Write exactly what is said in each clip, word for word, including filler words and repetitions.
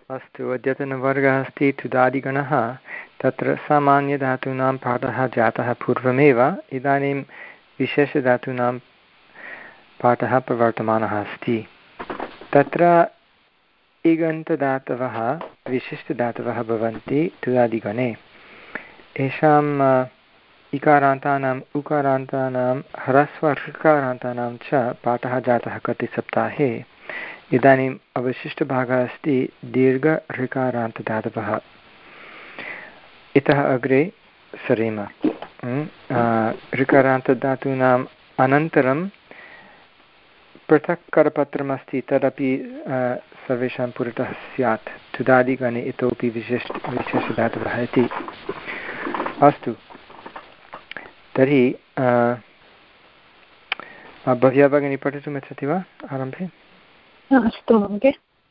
अस्तु, अद्यतनवर्गः अस्ति तुदादिगणः। तत्र सामान्यधातूनां पाठः जातः पूर्वमेव, इदानीं विशेषधातूनां पाठः प्रवर्तमानः अस्ति। तत्र इगन्तदातवः विशिष्टदातवः भवन्ति तुदादिगणे। येषाम् इकारान्तानाम् उकारान्तानां ह्रस्वऋकारान्तानां च पाठः जातः गते सप्ताहे। इदानीम् अवशिष्टभागः अस्ति दीर्घ ऋकारान्तदातवः। इतः अग्रे सरेम। ऋकारान्तदातूनाम् अनन्तरं पृथक् करपत्रमस्ति, तदपि सर्वेषां पुरतः स्यात्। तुदादिगणे इतोपि विशिष्ट विशेषधातवः इति। अस्तु, तर्हि भव्या भगिनी पठितुमिच्छति वा आरम्भे? अस्तु महोदय।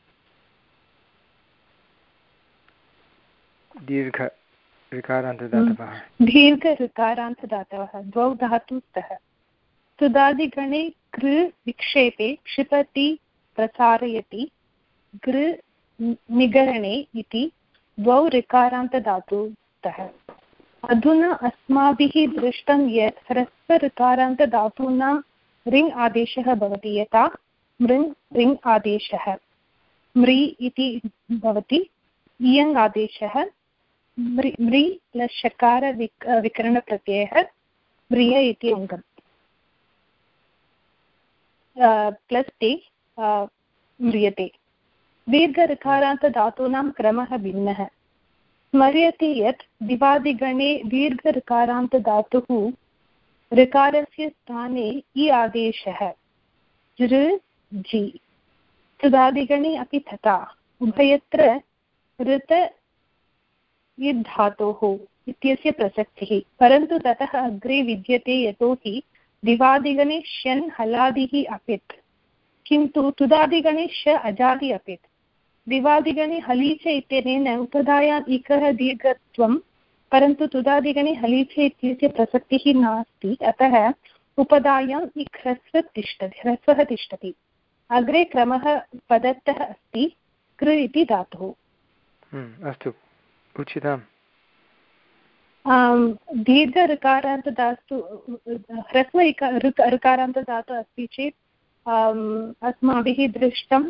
दीर्घ ऋकारान्तदातवः दीर्घ ऋकारान्तदातवः द्वौ धातु स्तः। तुदादिगणे कृ विक्षेपे क्षिपति प्रसारयति, गृ निगरणे इति द्वौ ऋकारान्तदातु स्तः। अधुना अस्माभिः दृष्टं यत् ह्रस्वऋकारान्तधातूनां रिङ् आदेशः भवति, यथा मृङ् रिङ् आदेशः, म्रि इति भवति, इयङ् आदेशः, म्रि म्रि प्लस् शकार विक् विकरणप्रत्ययः, म्रिय इति अङ्गम् प्लस् ते म्रियते। दीर्घऋकारान्तधातूनां क्रमः भिन्नः। स्मर्यते यत् दिवादिगणे दीर्घऋकारान्तधातुः ऋकारस्य स्थाने इ आदेशः ऋ जि। तुदादिगणे अपि तथा। उभयत्र ऋत इद् धातोः इत्यस्य प्रसक्तिः, परन्तु ततः अग्रे विद्यते यतोहि दिवादिगणे श्यन् हलादिः अपित्, किन्तु तुदादिगणे श अजादि अपित्। दिवादिगणे हलीच इत्यनेन उपधायाम् इकः दीर्घत्वं, परन्तु तुदादिगणे हलीच इत्यस्य प्रसक्तिः नास्ति, अतः उपधायाम् इक् ह्रस्वः तिष्ठति ह्रस्वः तिष्ठति। अग्रे क्रमः पदत्तः अस्ति कृ इति धातुः। अस्तु, उचितम्। दीर्घ ऋकारान्तदातु ह्रस्व ऋकारान्तदातु अस्ति चेत् अस्माभिः दृष्टं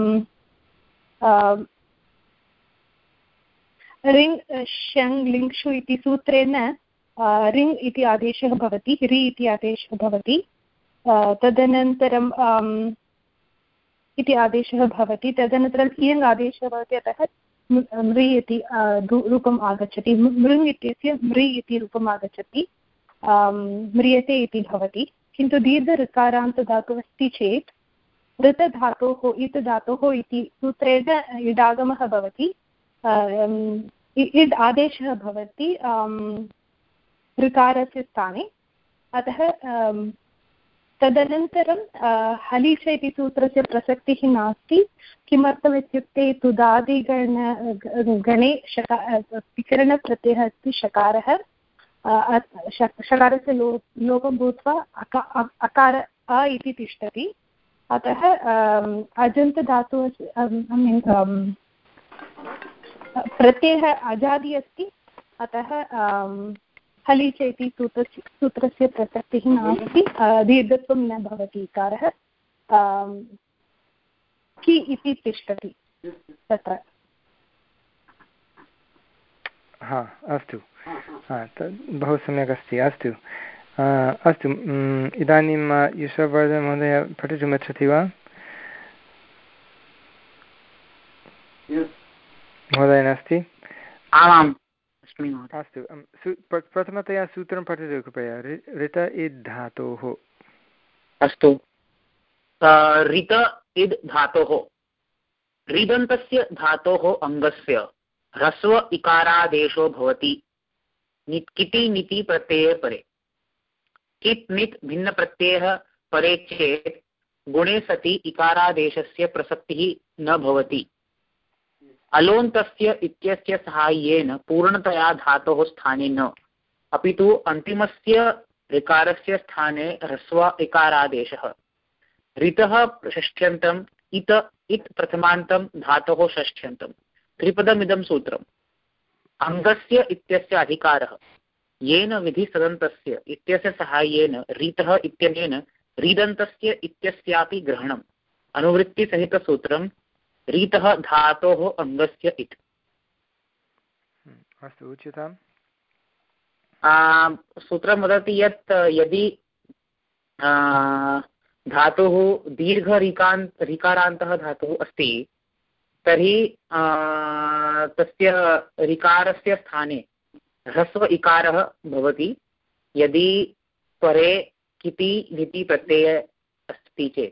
रिङ् शङ् लिङ्क्षु इति सूत्रेण रिङ् इति आदेशः भवति, रि इति आदेशः भवति, तदनन्तरं इति आदेशः भवति, तदनन्तरम् इयङ् आदेशः भवति, अतः म्रि इति रूपम् आगच्छति। मृङ् इत्यस्य म्रि इति रूपम् आगच्छति, म्रियते इति भवति। किन्तु दीर्घ ऋकारान्तधातुः अस्ति चेत् ऋतधातोः इत् धातोः इति सूत्रेण इडागमः भवति, इड् आदेशः भवति ऋकारस्य स्थाने, अतः तदनन्तरं हलीच इति सूत्रस्य प्रसक्तिः नास्ति। किमर्थम् इत्युक्ते तुदादिगण गणे शका विकरणप्रत्ययः अस्ति शकारः, शकारस्य लो लोपं भूत्वा अका अकार अ इति तिष्ठति, अतः अजन्तधातुः प्रत्ययः अजादि अस्ति, अतः हलीच इति सूत्रस्य सूत्रस्य प्रसक्तिः नास्ति, दीर्घत्वं न भवति। इकारः कि इति तिष्ठति तत्र। हा, अस्तु, बहु सम्यक् अस्ति। अस्तु अस्तु, इदानीं युषवर्धन महोदय पठितुमिच्छति वा? महोदय नास्ति? आमाम्, अस्तु, प्रथमतया सूत्रं पठतु कृपया। ऋत इद् धातोः। अस्तु, ऋत इद् धातोः ऋदन्तस्य धातोः अङ्गस्य ह्रस्व इकारादेशो भवति किति निति प्रत्यये परे। कित् नित् भिन्नप्रत्ययः परे चेत् गुणे सति इकारादेशस्य प्रसक्तिः न भवति। अलोन्तस्य इत्यस्य साहाय्येन पूर्णतया धातोः स्थाने न, अपितु अन्तिमस्य ऋकारस्य स्थाने ह्रस्व इकारादेशः। ऋतः षष्ठ्यन्तम्, इत इत् प्रथमान्तं धातोः षष्ठ्यन्तम्। त्रिपदमिदं सूत्रम् अङ्गस्य इत्यस्य अधिकारः येन विधिसदन्तस्य इत्यस्य सहाय्येन रीतः इत्यनेन रीदन्तस्य इत्यस्यापि ग्रहणम् अनुवृत्तिसहितसूत्रं रीतः धातोः अङ्गस्य इति। अस्तु उच्यताम्। सूत्रं वदति यत् यदि धातुः दीर्घरिकान्त रिकारान्तः धातुः अस्ति तर्हि तस्य रिकारस्य स्थाने ह्रस्व इकारः भवति यदि परे किति नीति प्रत्यय अस्ति चेत्।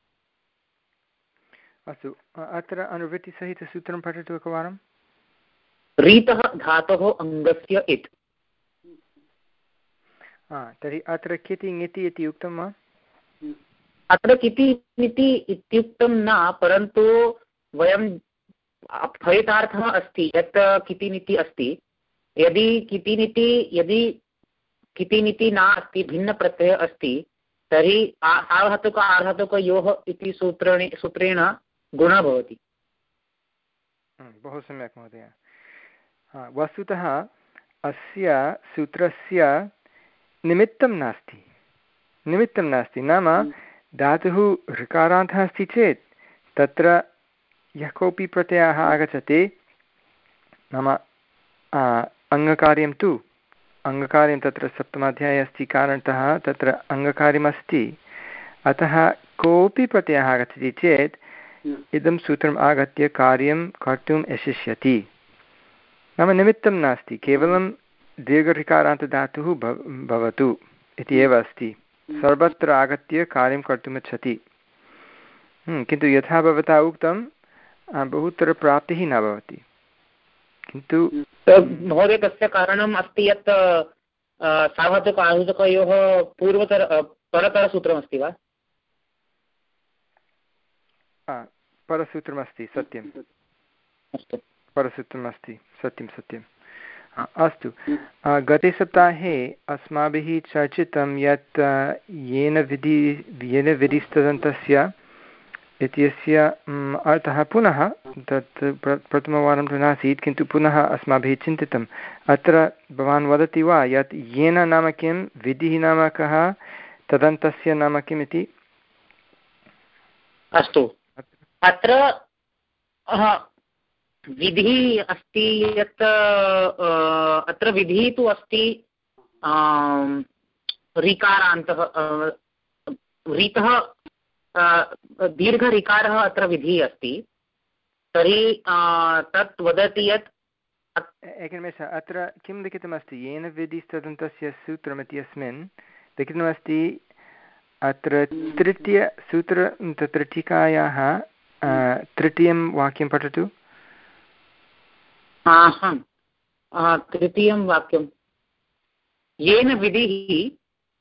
अस्तु अत्र अनुवृत्तिसहितसूत्रं पठतु एकवारं। रीतः धातोः अङ्गस्य इत्। तर्हि अत्र किति ङिति इति उक्तं वा? अत्र किति नीति इत्युक्तं न, परन्तु वयं फलितार्थः अस्ति यत् किति नीति अस्ति। यदि किति नीति यदि किति नीति न अस्ति, भिन्नप्रत्ययः अस्ति, तर्हि आधातुक आधातुकयोः इति सूत्रेण सूत्रेण गुणः भवति। बहु सम्यक् महोदय। वस्तुतः अस्य सूत्रस्य निमित्तं नास्ति निमित्तं नास्ति नाम धातुः ऋकारान्तः अस्ति चेत् तत्र यः कोऽपि प्रत्ययः आगच्छति, नाम अङ्गकार्यं तु अङ्गकार्यं तत्र सप्तमाध्याये अस्ति कारणतः तत्र अङ्गकार्यमस्ति, अतः कोऽपि प्रत्ययः आगच्छति चेत् इदं सूत्रम् आगत्य कार्यं कर्तुं यशिष्यति। नाम निमित्तं नास्ति, केवलं दीर्घऋकारान्तधातुः भव भवतु इति एव अस्ति, सर्वत्र आगत्य कार्यं कर्तुमिच्छति। किन्तु यथा भवता उक्तं बहुत्र प्राप्तिः न भवति। किन्तु महोदय तस्य कारणम् अस्ति यत् सार्वधातुक आधातुकयोः पूर्वतर परतरसूत्रमस्ति वा? परसूत्रमस्ति, सत्यं परसूत्रमस्ति, सत्यं सत्यम्। अस्तु, गते सप्ताहे अस्माभिः चर्चितं यत् येन विधि येन विधिस्तदन्तस्य इत्यस्य अर्थः पुनः तत् प्रथमवारं तु नासीत्, किन्तु पुनः अस्माभिः चिन्तितम्। अत्र भवान् वदति वा यत् येन नाम किं, विधिः नाम कः, तदन्तस्य नाम किम् इति? अस्तु, अत्र विधिः अस्ति यत् अत्र विधिः तु अस्ति ऋकारान्तः, रीतः दीर्घऋकारः अत्र विधिः अस्ति। तर्हि तत् वदति यत् एकनिमेष, अत्र किं लिखितमस्ति? येन विधिस्तदन्तस्य सूत्रम् इत्यस्मिन् लिखितमस्ति अत्र तृतीयसूत्र, तत्र टीकायाः तृतीयं वाक्यं पठतु। तृतीयं वाक्यं येन विधिः,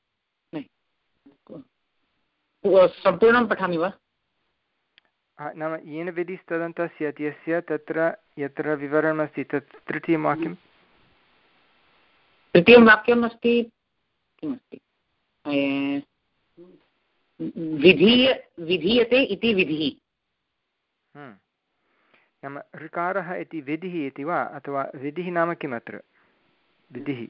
सम्पूर्णं पठामि वा? नाम येन विधिस्तदन्तस्य इत्यस्य तत्र यत्र विवरणमस्ति तत् तृतीयं वाक्यं तृतीयं वाक्यम् अस्ति किमस्ति? विधीय विधीयते इति विधिः। नाम ऋकारः इति विधिः इति वा, अथवा विधिः नाम किम् अत्र? विधिः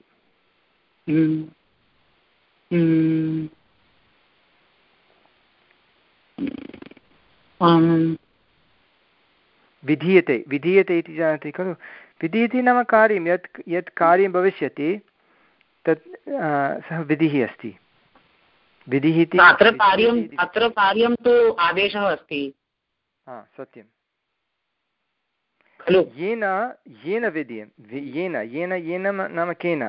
विधीयते विधीयते इति जानाति खलु? विधीयते नाम कार्यं, यत् यत् कार्यं भविष्यति तत् सः विधिः अस्ति। विधिः इति अत्र कार्यम् अत्र कार्यं तु आदेशः अस्ति। हा सत्यं खलु? येन येन विधीयं, येन येन येन नाम केन?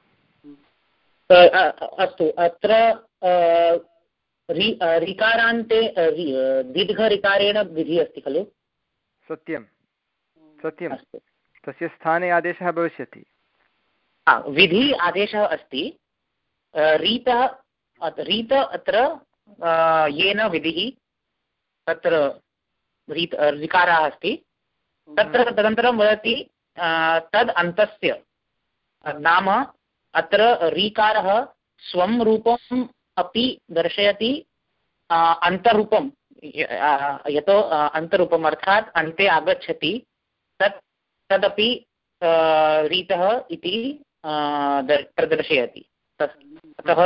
अस्तु, अत्र ऋकारान्ते दीर्घऋकारेण विधिः अस्ति खलु? सत्यं सत्यं, तस्य स्थाने आदेशः भविष्यति। विधि आदेशः अस्ति। रीतः रीत अत्र येन विधिः तत्र रीत ऋकारः अस्ति, तत्र तदनन्तरं वदति तद् अन्तस्य, नाम अत्र ऋकारः स्वं रूपम् अपि दर्शयति, अन्तरूपं यतो अन्तरूपम् अर्थात् अन्ते आगच्छति, तत् तदपि रीतः इति प्रदर्शयति। अतः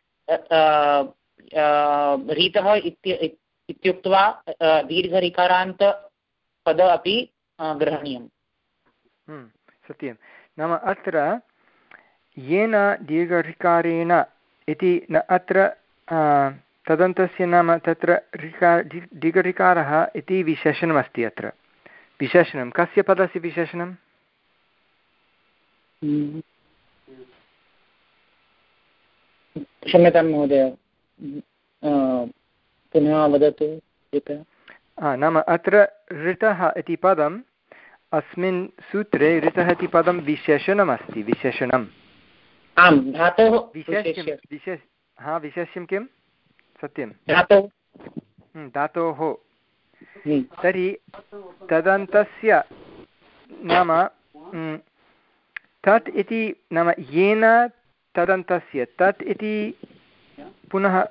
रीतः इत्युक्त्वा दीर्घरिकारान्त पद अपि ग्रहणीयम्। सत्यं, नाम अत्र येन दीर्घरिकारेण इति न अत्र तदन्तस्य नाम तत्र ऋकार दीर्घरिकारः इति विशेषणमस्ति। अत्र विशेषणं कस्य पदस्य विशेषणं? क्षम्यतां महोदय, पुनः वदतु। नाम अत्र ऋतः इति पदम् अस्मिन् सूत्रे ऋतः इति पदं विशेषणमस्ति। विशेषणम् आम्, धातोः विशेष्यं विशेष हा विशेष्यं किं? सत्यं, धातोः। तर्हि तदन्तस्य नाम तत् इति नाम येन तदन्तस्य तत् इति पुनः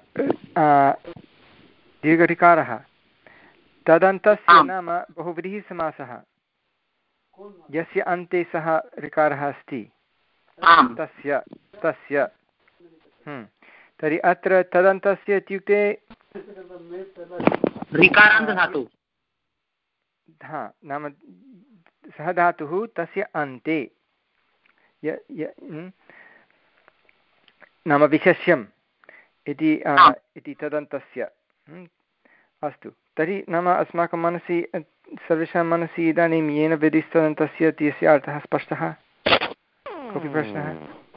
दीर्घरिकारः तदन्तस्य नाम बहुव्रीहि समासः यस्य अन्ते सः ऋकारः अस्ति तस्य तस्य तर्हि अत्र तदन्तस्य इत्युक्ते ऋकारान्तधातुः। हा नाम सः धातुः तस्य अन्ते य, य, नाम विशेष्यम् इति इति तदन्तस्य। अस्तु, तर्हि नाम अस्माकं मनसि सर्वेषां मनसि इदानीं येन विधिस्तदन्तस्य इत्यस्य अर्थः स्पष्टः? कोऽपि प्रश्नः?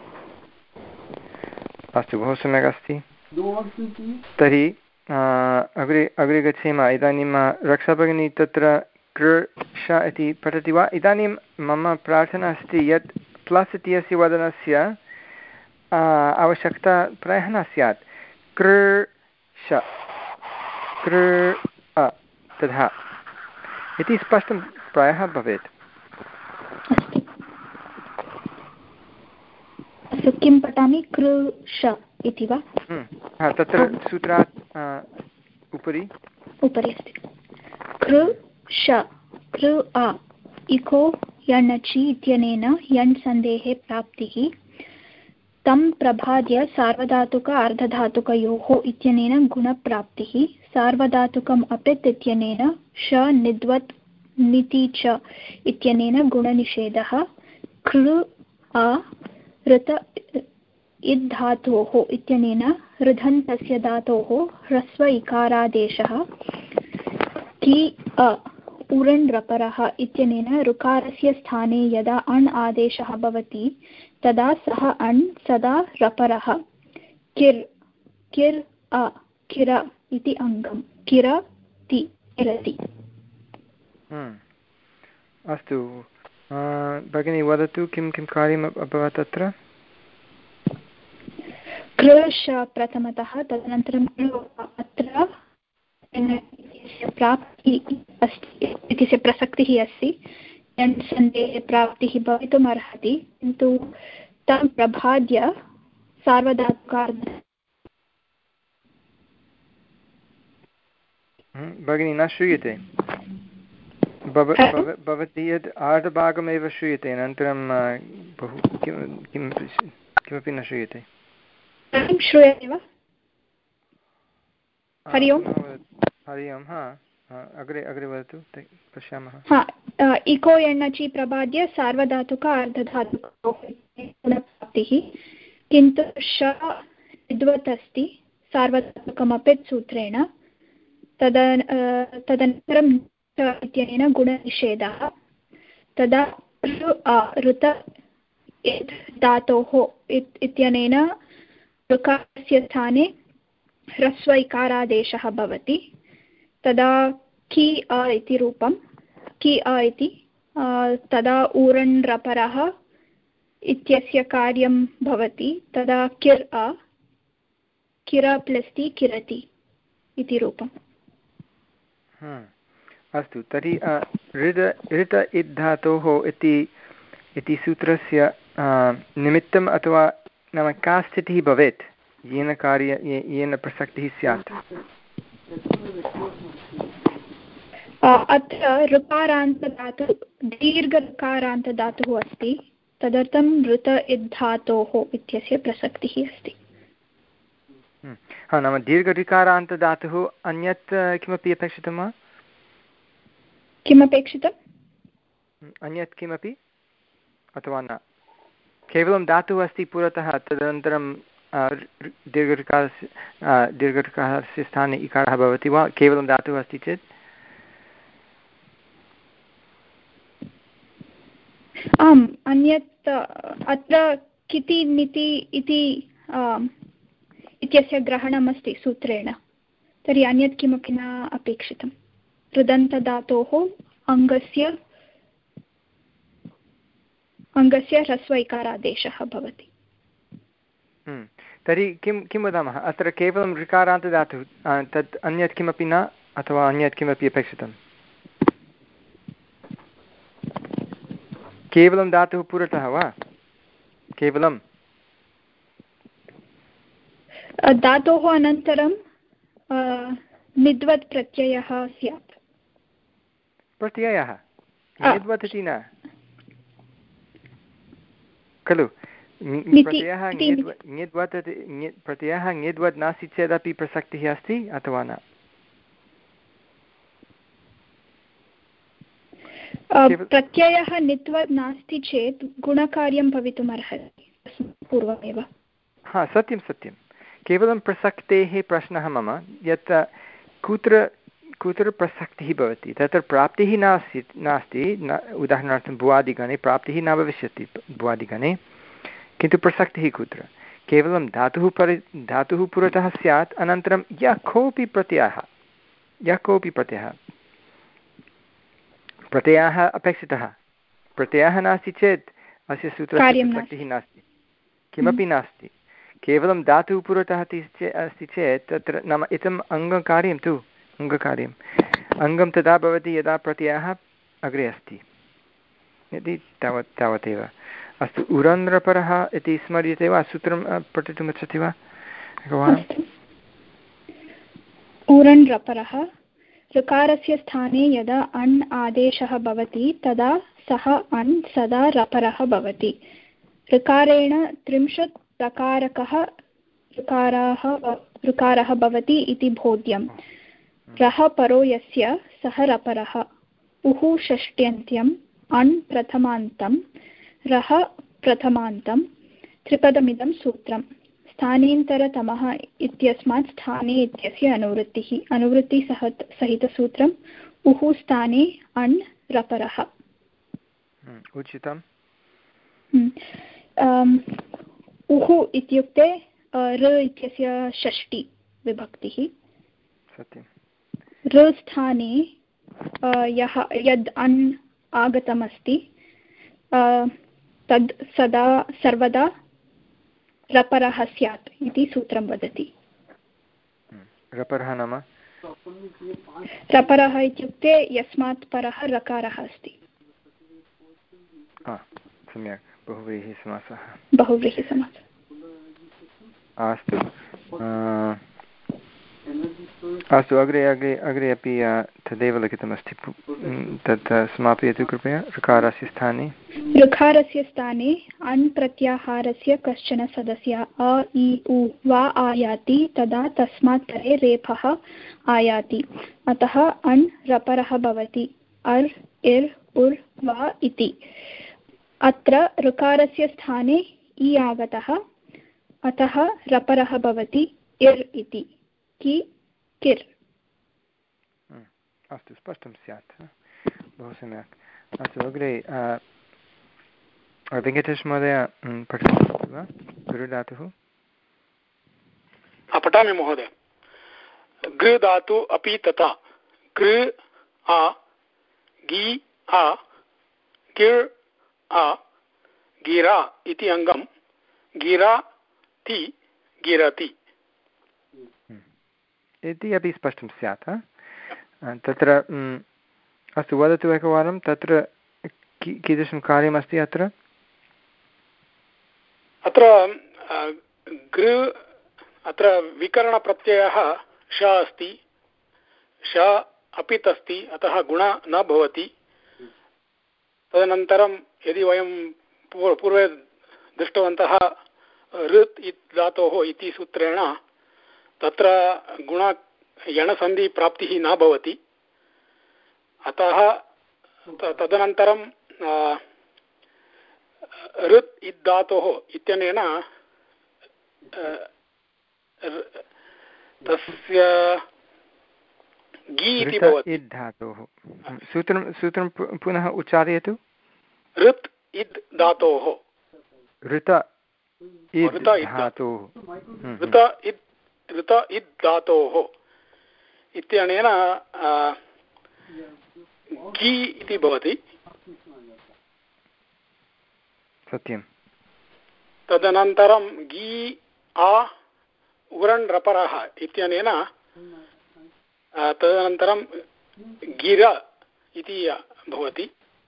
अस्तु, बहु सम्यक् अस्ति। तर्हि अग्रे अग्रे गच्छेम। इदानीं रक्षाभगिनी तत्र कृष इति पठति वा? इदानीं मम प्रार्थना अस्ति यत् प्लस् इत्यस्य वदनस्य आवश्यकता प्रायः न स्यात्। कृष कृ तथा इति स्पष्टं प्रायः भवेत्। अस्तु, किं पठामि? कृष इति वा? तत्र सूत्रात् उपरि उपरि अस्ति। कृष कृ अ इको यणचि इत्यनेन यण् सन्धेः प्राप्तिः तं प्रभाद्य सार्वधातुक अर्धधातुकयोः इत्यनेन गुणप्राप्तिः सार्वधातुकम् अपित् इत्यनेन श निद्वत् निति च इत्यनेन गुणनिषेधः कृ अ ऋत इद्धातोः इत्यनेन ऋधन्तस्य धातोः ह्रस्व इकारादेशः कि अ उरण् रपरः इत्यनेन ऋकारस्य स्थाने यदा अण् आदेशः भवति तदा सः अण् सदा रपरः किर् किर् अ किर इति अङ्गं किरति किरति। अस्तु भगिनी, वदतु किं किं कार्यम् अभवत् अत्र? कृष प्रथमतः, तदनन्तरं अत्र प्राप्तिः अस्ति इत्यस्य प्रसक्तिः अस्ति। यण् सन्धेः प्राप्तिः भवितुम् अर्हति, किन्तु तं प्रभाद्य सार्वधातुकार्ध। भगिनी न श्रूयते, भवती यद् आर्धभागमेव श्रूयते, अनन्तरं बहु किं किं किमपि न श्रूयते। श्रूयते वा? हरि ओम्। हरि ओम्। हा, अग्रे अग्रे वदतु, पश्यामः। हा, इको यण्णचि प्रबाद्य सार्वधातुक अर्धधातुकोः गुणप्राप्तिः, किन्तु श विद्वत् अस्ति सार्वधातुकमपि सूत्रेण। तद तदनन्तरं इत्यनेन गुणनिषेधः। तदा ऋत धातोः इत्यनेन ऋकारस्य स्थाने ह्रस्व इकारादेशः भवति। तदा कि अ इति रूपं कि अ इति तदा ऊरण् रपरः इत्यस्य कार्यं भवति। तदा किर् अ किर प्लस्ति किरति इति रूपम्। अस्तु, तर्हि ऋत ऋत इद्धातोः इति इति सूत्रस्य निमित्तम् अथवा नाम का स्थितिः भवेत् येन कार्य येन प्रसक्तिः स्यात्? अत्र ऋकारान्तधातुः दीर्घऋकारान्तधातुः अस्ति, तदर्थं ऋत इद्धातोः इत्यस्य प्रसक्तिः अस्ति। हा, नाम दीर्घऋकारान्तधातुः अन्यत् किमपि अपेक्षितं वा? किमपेक्षितम्? अन्यत् किमपि अथवा न? केवलं धातुः अस्ति पुरतः, तदनन्तरं दीर्घऋकारस्य दीर्घऋकारस्य स्थाने इकारः भवति वा? केवलं धातुः अस्ति चेत् आम्, अन्यत् अत्र किति निति इति इत्यस्य ग्रहणमस्ति सूत्रेण, तर्हि अन्यत् किमपि न अपेक्षितं। कृदन्तधातोः अङ्गस्य अङ्गस्य ह्रस्व इकारादेशः भवति। तर्हि किं किं वदामः अत्र? केवलं ऋकारान्तधातुः, तत् अन्यत् किमपि न, अथवा अन्यत् किमपि अपेक्षितं? केवलं धातुः पुरतः वा? केवलं धातोः अनन्तरं निद्वत् प्रत्ययः स्यात्। प्रत्ययः निद्वत् इति न खलु? प्रत्ययः ङिद्वत् प्रत्ययः ङिद्वत् नास्ति चेदपि प्रसक्तिः अस्ति अथवा न? प्रत्ययः नित्वत् नास्ति चेत् गुणकार्यं भवितुम् अर्हति पूर्वमेव। हा, सत्यं सत्यं। केवलं प्रसक्तेः प्रश्नः मम, यत् कुत्र कुत्र प्रसक्तिः भवति, तत्र प्राप्तिः नास्ति नास्ति न, उदाहरणार्थं भुवादिगणे प्राप्तिः न भविष्यति भुवादिगणे, किन्तु प्रसक्तिः कुत्र? केवलं धातुः परि धातुः पुरतः स्यात्, अनन्तरं यः कोऽपि प्रत्ययः यः कोऽपि प्रत्ययः प्रत्ययः अपेक्षितः। प्रत्ययः नास्ति चेत् अस्य सूत्रस्य प्रसक्तिः नास्ति, किमपि नास्ति। केवलं धातुः पुरतः अस्ति चेत् तत्र नाम इदम् अङ्गकार्यं तु अङ्गकार्यम् अङ्गं तदा भवति यदा प्रत्ययः अग्रे अस्ति, यदि तावत् तावदेव। अस्तु, उरन्ध्रपरः इति स्मर्यते वा? सूत्रं पठितुम् इच्छति वा एकवारम्? उरन्ध्रपरः ऋकारस्य स्थाने यदा अण् आदेशः भवति तदा सः अण् सदा रपरः भवति। ऋकारेण त्रिंशत् प्रकारकः ऋकाराः ऋकारः भवति इति बोध्यम्। रः परो यस्य सः रपरः। उः षष्ट्यन्त्यम् अण् प्रथमान्तं रः प्रथमान्तं त्रिपदमिदं सूत्रम्। स्थानेन्तरतमः इत्यस्मात् स्थाने इत्यस्य अनुवृत्तिः अनुवृत्तिसह सहितसूत्रम् उः स्थाने अण् रपरः। उचितम्। उः इत्युक्ते ऋ इत्यस्य षष्टि विभक्तिः। सत्यं। ऋ स्थाने यः यद् अण् आगतमस्ति तद् सदा सर्वदा रपरः स्यात् इति सूत्रं वदति। रपरः नाम? रपरः इत्युक्ते यस्मात् परः रकारः अस्ति। सम्यक्, बहुव्रीहिसमासः। बहुव्रीहिसमासः। अस्तु अस्तु, अग्रे अग्रे अग्रे अपि तदेव लिखितमस्ति, तत् समापयतु कृपया। ऋकारस्य स्थाने ऋकारस्य स्थाने अण् प्रत्याहारस्य कश्चन सदस्यः अ इ उ वा आयाति तदा तस्मात् परे रेफः आयाति, अतः अण् रपरः भवति। अर् इर् उर् वा इति। अत्र ऋकारस्य स्थाने इ आगतः, अतः रपरः भवति इर् इति। कि किर्। अस्तु, स्पष्टं स्यात्, बहु सम्यक्। अस्तु, अग्रे वेङ्कटेश महोदय पठति वा गृ धातुः? पठामि महोदय। गृ धातु अपि तथा गृ आ गी आ गिर् आ गिरा इति अङ्गं गिरा ति गिरति इति अपि स्पष्टं स्यात्। तत्र अस्तु, वदतु एकवारं, तत्र कीदृशं कार्यमस्ति अत्र? अत्र गृ अत्र विकरणप्रत्ययः श अस्ति। श अपित् अस्ति अतः गुण न भवति। तदनन्तरं यदि वयं पूर्वे दृष्टवन्तः ऋत् इत् धातोः इति सूत्रेण तत्र गुण यणसन्धिप्राप्तिः न भवति। अतः तदनन्तरं ऋत् इत् धातोः इत्यनेन तस्य गी इति भवति। धातोः सूत्रं सूत्रं पुनः उच्चारयतु। ऋत् इत् धातोः ऋत इत् धातोः ऋत इत् ऋत इत् धातोः इत्यनेन गी इति भवति। सत्यं। तदनन्तरं गी आ उरण् रपरः इत्यनेन तदनन्तरं गिर इति भवति।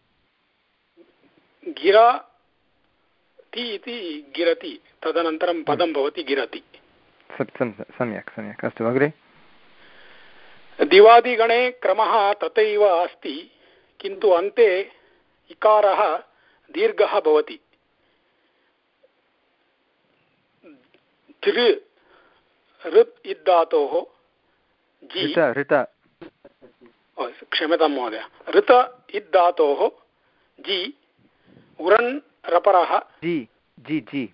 गिरा ति इति गिरति, तदनन्तरं पदं भवति गिरति। सम्यक् सम्यक्। अस्तु अग्रे। दिवादिगणे क्रमः तथैव अस्ति, किन्तु अन्ते इकारः दीर्घः भवति। धृ ऋत् इत् धातोः जी ऋत क्षम्यतां महोदय ऋत इत् धातोः जी उरण् रपरः जी जी जी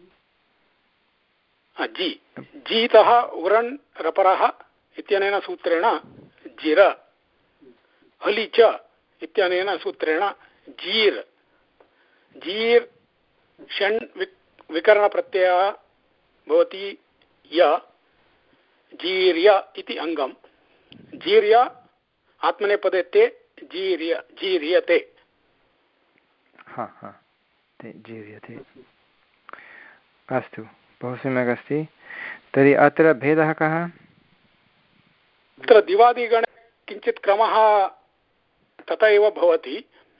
जी जीतः उरण् रपरः इत्यनेन सूत्रेण जिर हलि च इत्यनेन सूत्रेण जीर् जीर् षण् विकरणप्रत्ययः भवति य जीर्य इति अङ्गं। जीर्य आत्मनेपदे ते जीर्य जीर्यते। हा हा ते जीर्यते। अस्तु बहु सम्यक् अस्ति। तर्हि अत्र भेदः कः? अत्र दिवादिगणे किञ्चित् क्रमः तथा एव भवति।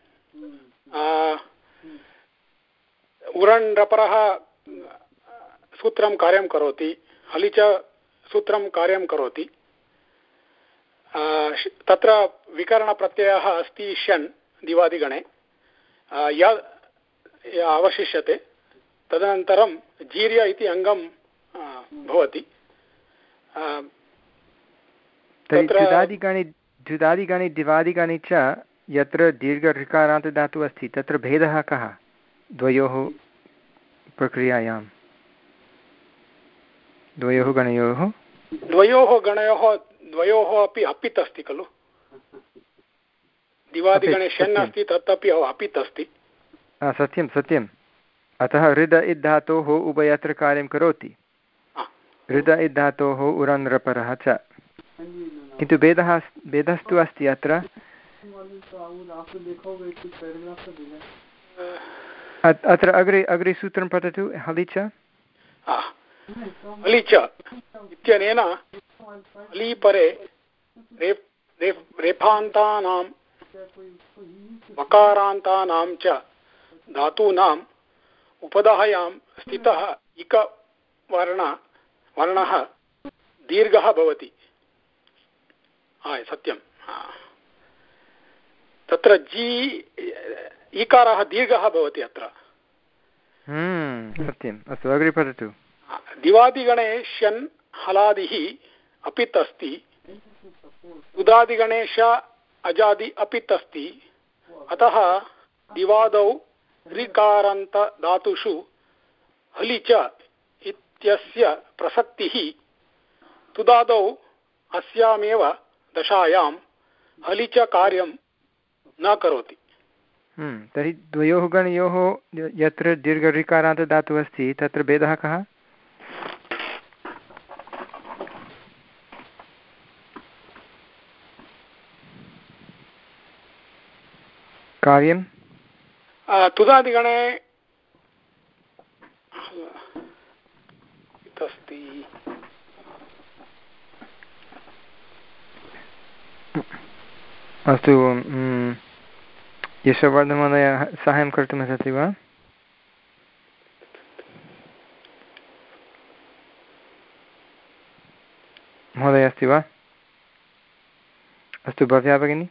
उरण् रपरः सूत्रं कार्यं करोति, हलि च सूत्रं कार्यं करोति। तत्र विकरणप्रत्ययः अस्ति षण् दिवादिगणे य अवशिष्यते। तदनन्तरं जीर्य इति अङ्गं भवति। तर्हि द्विदादिगणे द्विदादिगणे दिवादिगणे च यत्र दीर्घऋकारान्तदातुः अस्ति तत्र भेदः कः द्वयोः प्रक्रियायां? द्वयोः गणयोः द्वयोः गणयोः द्वयोः अपि अपित् अस्ति खलु। दिवादिगणे षण् अस्ति, तदपि अपित् अस्ति। सत्यं सत्यम्। अतः हृद इत् धातोः उभयत्र कार्यं करोति। हृद इत् धातोः उरन् रपरः च। किन्तु भेदः भेदस्तु अस्ति अत्र। अत्र अग्रे अग्रे सूत्रं पठतु। हलि च हलि च इत्यनेन हलि परे रेफ् रेफ् रेफान्तानां वकारान्तानां च धातूनाम् उपधायां स्थितः इक वर्ण वर्णः दीर्घः भवति। सत्यं। तत्र जी इकारः दीर्घः भवति अत्र। सत्यम्। अस्तु अग्रे पठतु। दिवादिगणे षण् हलादिः अपित् अस्ति, उदादिगणे श अजादि अपित् अस्ति। अतः दिवादौ ऋकारान्तधातुषु हलि च इत्यस्य प्रसक्तिः तुदादौ अस्यामेव दशायां हलि च कार्यं न करोति। तर्हि द्वयोः गणयोः यत्र दीर्घऋकारान्तदातुः अस्ति तत्र भेदः कः? कार्यं तुदादिगणे अस्ति। अस्तु यशोवर्धनमहोदय साहाय्यं कर्तुमिच्छति वा? महोदय अस्ति वा? अस्तु भव्या भगिनी।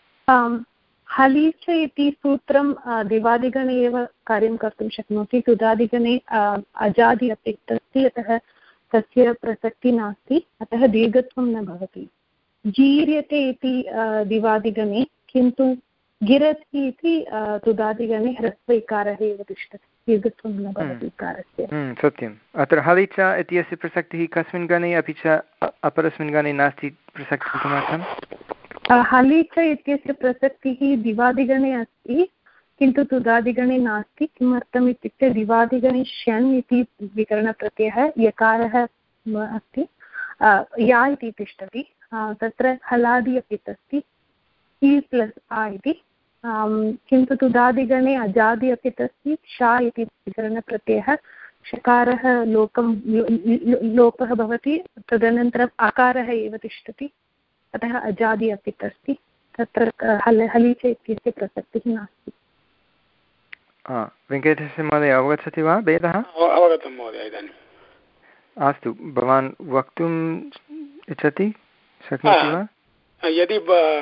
हलीच इति सूत्रं दिवादिगणे एव कार्यं कर्तुं शक्नोति, तुदादिगणे अजादि अपि अस्ति, अतः तस्य प्रसक्तिः नास्ति, अतः दीर्घत्वं न भवति। जीर्यते इति दिवादिगणे, किन्तु गिरति इति तुदादिगणे ह्रस्व इकारः एव तिष्ठति, दीर्घत्वं न भवति इकारस्य। सत्यम्। अत्र हलिच इत्यस्य प्रसक्तिः कस्मिन् गणे अपि च अपरस्मिन् गणे नास्ति प्रसक्तिः किमर्थं? हलिच इत्यस्य प्रसक्तिः दिवादिगणे अस्ति, किन्तु तुदादिगणे नास्ति। किमर्थम् इत्युक्ते दिवादिगणे श्यन् इति विकरणप्रत्ययः यकारः अस्ति, या इति तिष्ठति, तत्र हलादि अपि अस्ति, इ प्लस् आ इति, किन्तु तुदादिगणे अजादि अपि अस्ति, शा इति विकरणप्रत्ययः, षकारः लोकं लोपः भवति, तदनन्तरम् अकारः एव तिष्ठति, अतः अजादि अपि अस्ति, तत्र हल हलीच इत्यस्य प्रसक्तिः नास्ति। वेङ्कटेशस्य महोदय अवगच्छति वा भेदः? अवगतं महोदय इदानीम्। अस्तु, भवान् वक्तुम् इच्छति, शक्नोति वा? यदि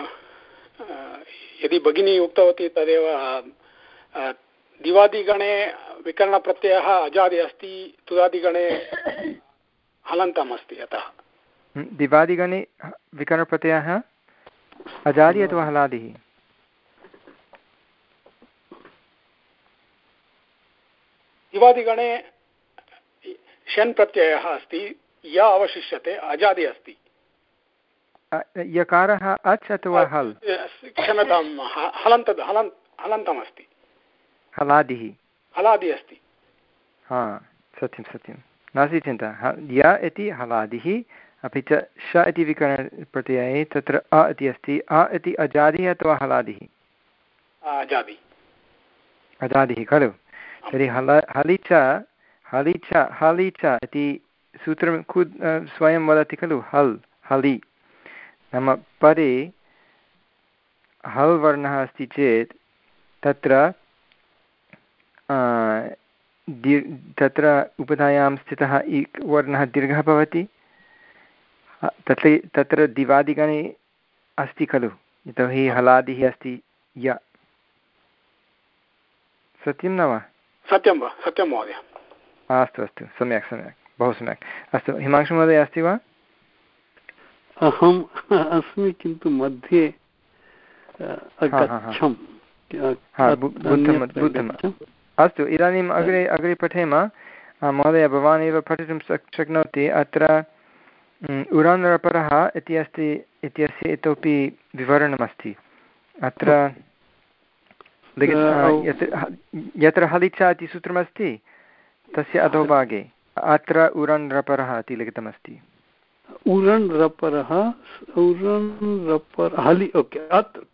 यदि भगिनी उक्तवती तदेव, दिवादिगणे विकरणप्रत्ययः अजादि अस्ति, तुदादिगणे हलन्तम् अस्ति, अतः दिवादिगणे विकरणप्रत्ययः अजादि अथवा हलादिः? दिवादिगणे शन् प्रत्ययः अस्ति, य अवशिष्यते, अजादि अस्ति। यकारः अच् अथवा हल्? क्षम्यतां, हलन्त हलन्त हलन्तम् अस्ति, हलादिः हलादि अस्ति। हा, सत्यं सत्यं, नास्ति चिन्ता। य इति हलादिः, अपि च श इति विकरणप्रत्यये तत्र अ इति अस्ति। अ इति अजादिः अथवा हलादिः? अजादि, अजादिः खलु। तर्हि हल हलिच हलिच हलिच इति सूत्रं खुद् स्वयं वदति खलु, हल् हलि, नाम परे हल् वर्णः अस्ति चेत् तत्र तत्र उपधायां स्थितः इक् वर्णः दीर्घः भवति। तत्र तत्र दिवादिगणे अस्ति खलु, यतोहि हलादिः अस्ति य। सत्यं न वा? सत्यं वा? सत्यं महोदय। अस्तु अस्तु, सम्यक् सम्यक्, बहु सम्यक्। अस्तु, हिमांशु महोदय अस्ति वा? अहम् अस्मि, किन्तु मध्ये अगच्छम्। अस्तु, इदानीम् अग्रे अग्रे पठेम। महोदय, भवान् एव पठितुं शक् शक्नोति। अत्र उरन् रपरः इति अस्ति, इत्यस्य इतोपि विवरणमस्ति अत्र। यत्र हलिचा इति सूत्रमस्ति तस्य अधोभागे अत्र उरन् रपरः इति लिखितमस्ति। उरन् रपरः, उरन् रपर हलि, ओके, अत्र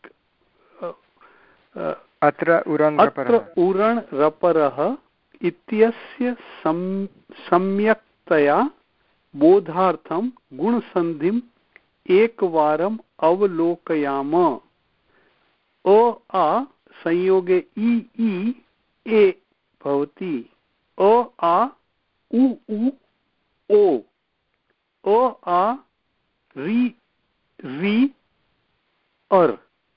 अत्र उरन् रपरः, उरन् रपरः इत्यस्य सम्यक्तया बोधार्थं गुणसन्धिम् एकवारम् अवलोकयाम। अ आ संयोगे इ इ ए भवति। अ आ उ उ ओ, अ आ रि रि अर्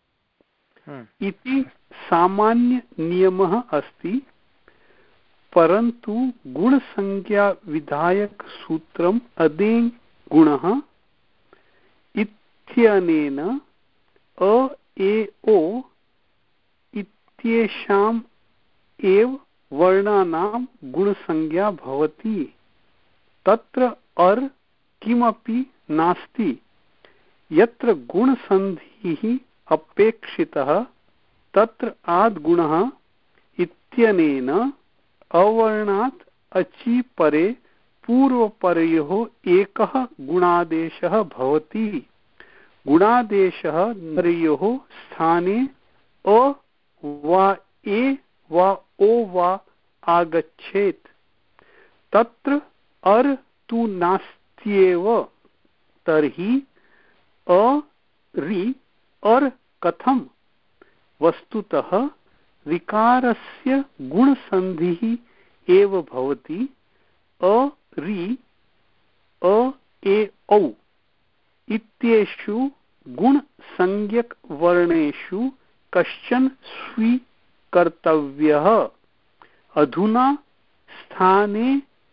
इति सामान्य नियमः अस्ति, परन्तु गुणसंज्ञा विधायक सूत्रम् अदेङ् गुणः इत्यनेन अ ए ओ इत्येषाम् एव वर्णानां गुणसंज्ञा भवति। तत्र अर् किमपि नास्ति। यत्र गुणसन्धिः अपेक्षितः तत्र आद्गुणः इत्यनेन अवर्णात् अचि परे पूर्वपरयोः एकः गुणादेशः भवति। गुणादेशः नरयोः स्थाने अ वा ए वा ओ वा आगच्छेत्। तत्र अर् तु नास्त्येव। तर्हि अ रि अर् कथम्? वस्तुतः ऋकारस्य गुणसन्धिः एव भवति। अ रि अ ए औ इत्येषु गुणसंज्ञकवर्णेषु कश्चन स्वीकर्तव्यः। अधुना स्थाने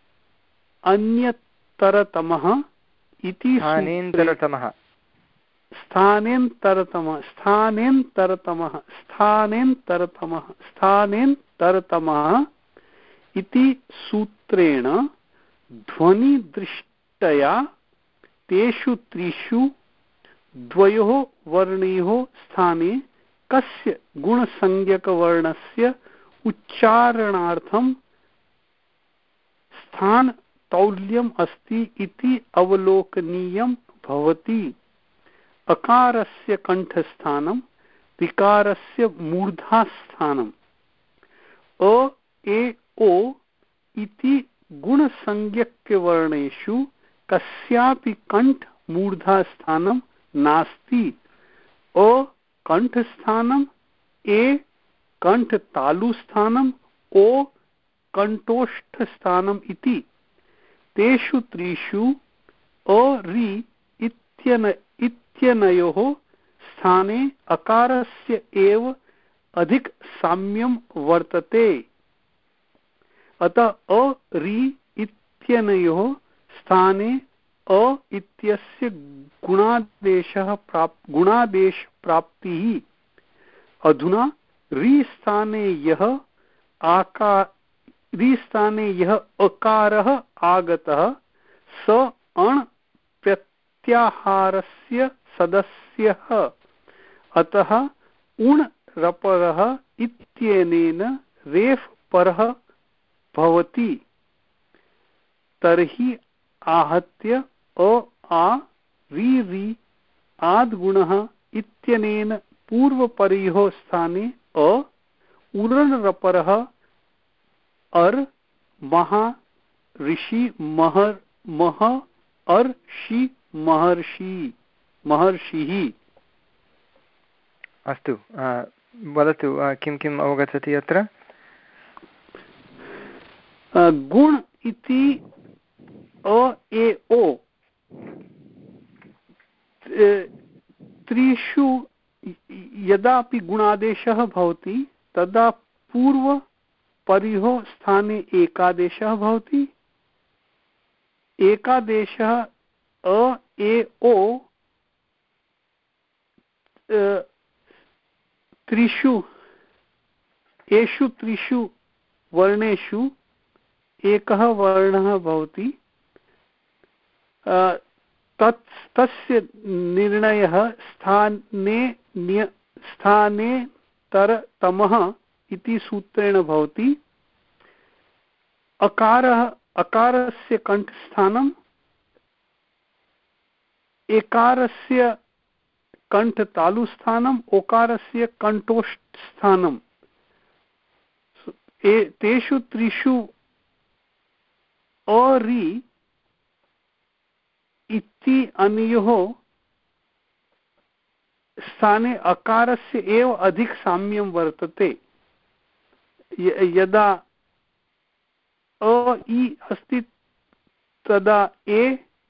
अन्यतरतमः इति स्थानेन्तरतमः स्थानेन्तरतमः स्थानेन्तरतमः स्थानेन्तरतमः स्थानेन्तरतमः इति सूत्रेण ध्वनिदृष्ट्या तेषु त्रिषु द्वयोः वर्णयोः स्थाने कस्य गुणसंज्ञकवर्णस्य उच्चारणार्थं स्थानतौल्यम् अस्ति इति अवलोकनीयं भवति। अकारस्य कण्ठस्थानं विकारस्य मूर्धास्थानम्। अ ए ओ इति गुणसंज्ञकवर्णेषु कस्यापि कण्ठमूर्धास्थानं नास्ति। अ कण्ठस्थानम्, ए कण्ठतालुस्थानम्, ओ कण्ठोष्ठस्थानम् इति। तेषु त्रिषु अ रि इत्यन इत्यनयोः स्थाने अकारस्य एव अधिक साम्यं वर्तते। अतः अ रि इत्यनयोः स्थाने अ इत्यस्य गुणादेशः प्राप् गुणादेश प्राप्तिः। अधुना रि स्थाने यः आकार रि स्थाने यः अकारः आगतः स अण् प्रत्याहारस्य सदस्यः। अतः उण् रपरः इत्यनेन रेफ् परः भवति। तर्हि आहत्य अ आ रि रि आद्गुणः इत्यनेन पूर्वपरयोः स्थाने अ उरनरपरः अर् महा ऋषि महर् मह अर् षि महर्षि महर्षिः। अस्तु, वदतु किं किम् अवगच्छति अत्र? गुण इति अ ए ओ त्रिषु यदापि गुणादेशः भवति तदा पूर्वपरयोः स्थाने एकादेशः भवति। एकादेशः अ ए ओ त्रिषु एषु त्रिषु वर्णेषु एकः वर्णः भवति। तत् तस्य निर्णयः स्थाने स्थाने तरतमः इति सूत्रेण भवति। अकारः अकारस्य कण्ठस्थानम्, एकारस्य कण्ठतालुस्थानम्, ओकारस्य कण्ठोष्ठस्थानम्। तेषु त्रिषु अ रि इति अनयोः स्थाने अकारस्य एव अधिक साम्यं वर्तते। यदा अ इ अस्ति तदा ए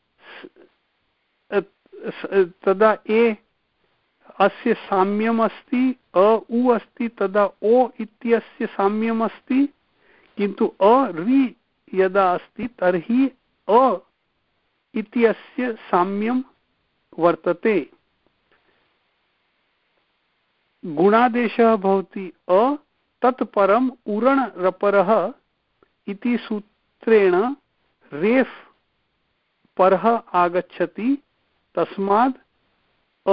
तदा ए अस्य साम्यम् अस्ति। अ उ अस्ति तदा ओ इत्यस्य साम्यम् अस्ति। किन्तु अ रि यदा अस्ति तर्हि अ इत्यस्य साम्यं वर्तते। गुणादेशः भवति अ तत्परम् उरणरपरः इति सूत्रेण रेफ् परः आगच्छति। तस्मात् अ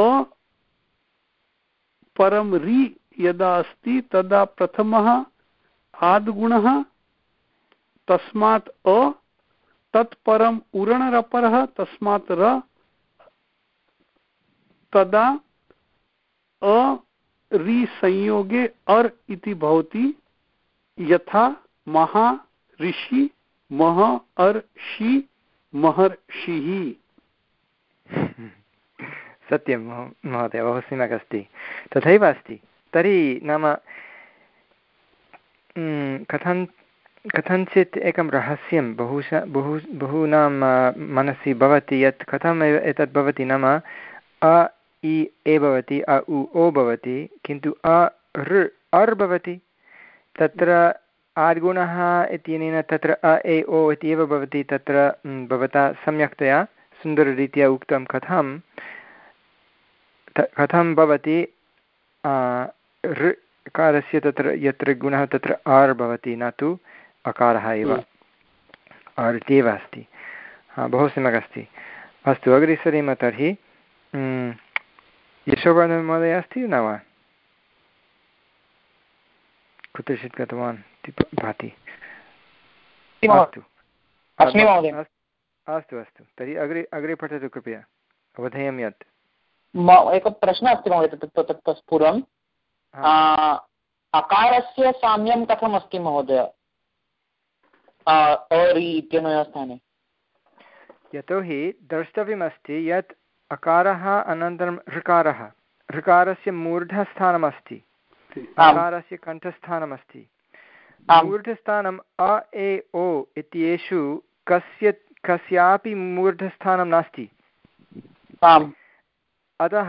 परं रि यदा अस्ति तदा प्रथमः आद्गुणः, तस्मात् अ तत्परम् उरणरपरः, तस्मात् र, तदा अ रि संयोगे अर् इति भवति। यथा महा ऋषि मह अर् षि महर्षिः। सत्यं महोदय, बहु सम्यक् अस्ति। तथैव अस्ति। तर्हि नाम कथं कथञ्चित् एकं रहस्यं बहुश बहु बहूनां मनसि भवति यत् कथम् एतत् भवति। नाम अ इ ए भवति अ उ ओ भवति किन्तु अ ऋ अर् भवति तत्र आद्गुणः इत्यनेन तत्र अ ए ओ इत्येव भवति तत्र भवता सम्यक्तया सुन्दररीत्या उक्तं कथं कथं भवति ऋकारस्य तत्र यत्र गुणः तत्र आर् भवति न तु अकारः एव आर् इत्येव अस्ति बहु सम्यक् अस्ति अस्तु अग्रे सरेम तर्हि यशोवर्धनमहोदय अस्ति न वा कुत्रचित् गतवान् भाति अस्तु अस्तु अस्तु तर्हि अग्रे अग्रे पठतु कृपया अवधेयं यत् एकः प्रश्नः अस्ति महोदय तत् पूर्वम् अकारस्य साम्यं कथम् अस्ति महोदय अरि इत्यनयोः स्थाने यतोहि द्रष्टव्यमस्ति यत् अकारः अनन्तरं ऋकारः ऋकारस्य मूर्धस्थानमस्ति अकारस्य कण्ठस्थानमस्ति मूर्धस्थानम् अ ए ओ इत्येषु कस्य कस्यापि मूर्धस्थानं नास्ति अतः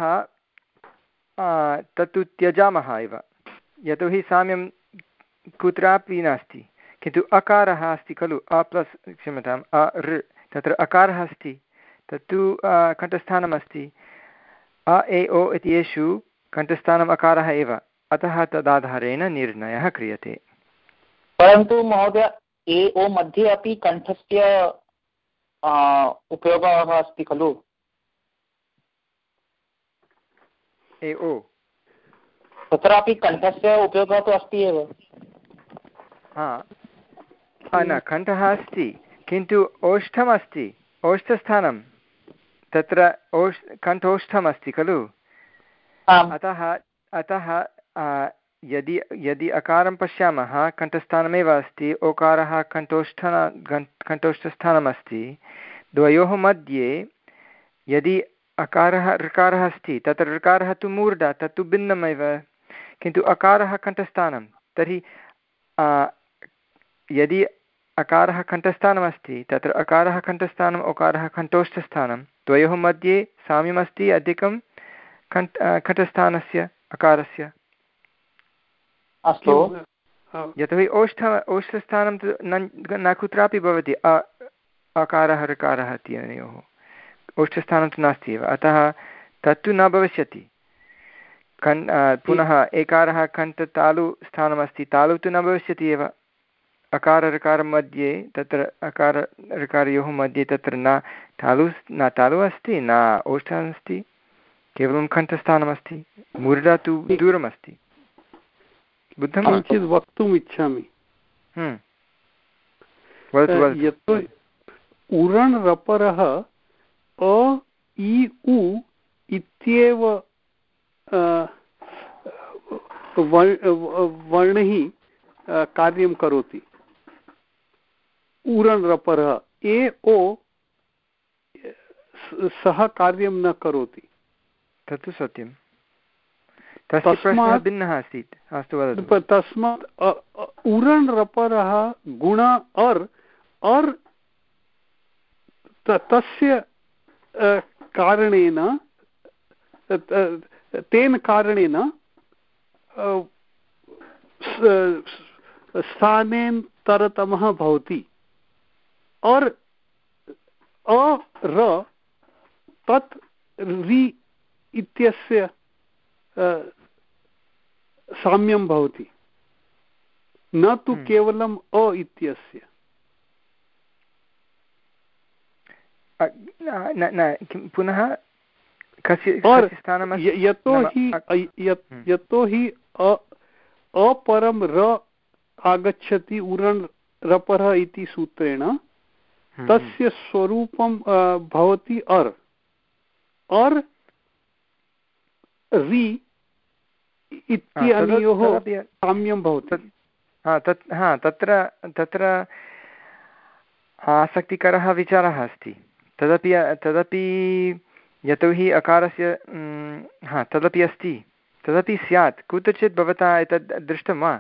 तत्तु त्यजामः एव यतोहि साम्यं कुत्रापि नास्ति किन्तु अकारः अस्ति खलु अ प्लस् क्षम्यताम् अ ऋ तत्र अकारः अस्ति तत्तु कण्ठस्थानमस्ति अ ए ओ इत्येषु कण्ठस्थानम् अकारः एव अतः तदाधारेण निर्णयः क्रियते परन्तु महोदय ए ओ मध्ये अपि कण्ठस्य उपयोगः अस्ति खलु ए ओ तत्रापि कण्ठस्य उपयोगः तु अस्ति एव हा न कण्ठः अस्ति किन्तु ओष्ठमस्ति ओष्ठस्थानं तत्र ओष् कण्ठोष्ठमस्ति खलु अतः अतः यदि यदि अकारं पश्यामः कण्ठस्थानमेव अस्ति ओकारः कण्ठोष्ठ कण्ठोष्ठस्थानमस्ति द्वयोः मध्ये यदि अकारः ऋकारः अस्ति तत्र ऋकारः तु मूर्धा तत्तु भिन्नमेव किन्तु अकारः कण्ठस्थानं तर्हि यदि अकारः कण्ठस्थानमस्ति तत्र अकारः कण्ठस्थानम् ओकारः कण्ठोष्ठस्थानं द्वयोः मध्ये साम्यमस्ति अधिकं कण्ठ कण्ठस्थानस्य अकारस्य अस्तु यतोहि ओष्ठ ओष्ठस्थानं तु न कुत्रापि भवति अ अकारः ऋकारः इत्यनयोः ओष्ठस्थानं तु नास्ति एव अतः तत्तु न भविष्यति कण् पुनः एकारः कण्ठतालु स्थानमस्ति तालु तु न भविष्यति एव अकार ऋकार मध्ये तत्र अकार ऋकारयोः मध्ये तत्र न तालु न तालु अस्ति न ओष्ठः अस्ति केवलं कण्ठस्थानमस्ति मूर्धा तु दूरमस्ति बुद्धं किञ्चित् वक्तुम् इच्छामि यतो उरण् रपरः अ इ उ इत्येव वर्णैः कार्यं करोति उरण् रपरः ए ओ सः कार्यं न करोति तत्तु सत्यं तस्य प्रश्नः भिन्नः आसीत् अस्तु वदतु तस्मात् उरण् रपरः गुण अर् अर् तस्य कारणेन तेन कारणेन स्थानेन्तरतमः भवति अर् अ र तत् रि इत्यस्य साम्यं भवति न तु केवलम् अ इत्यस्य पुनः यतोहि यतोहि अपरं र आगच्छति उरण् रपरः इति सूत्रेण तस्य स्वरूपं भवति अर् अर् रि इत्यनयोः साम्यं भवति तत् हा तत्र तत्र आसक्तिकरः विचारः अस्ति तदपि तदपि यतोहि अकारस्य हा तदपि अस्ति तदपि स्यात् कुत्रचित् भवता एतद् दृष्टं वा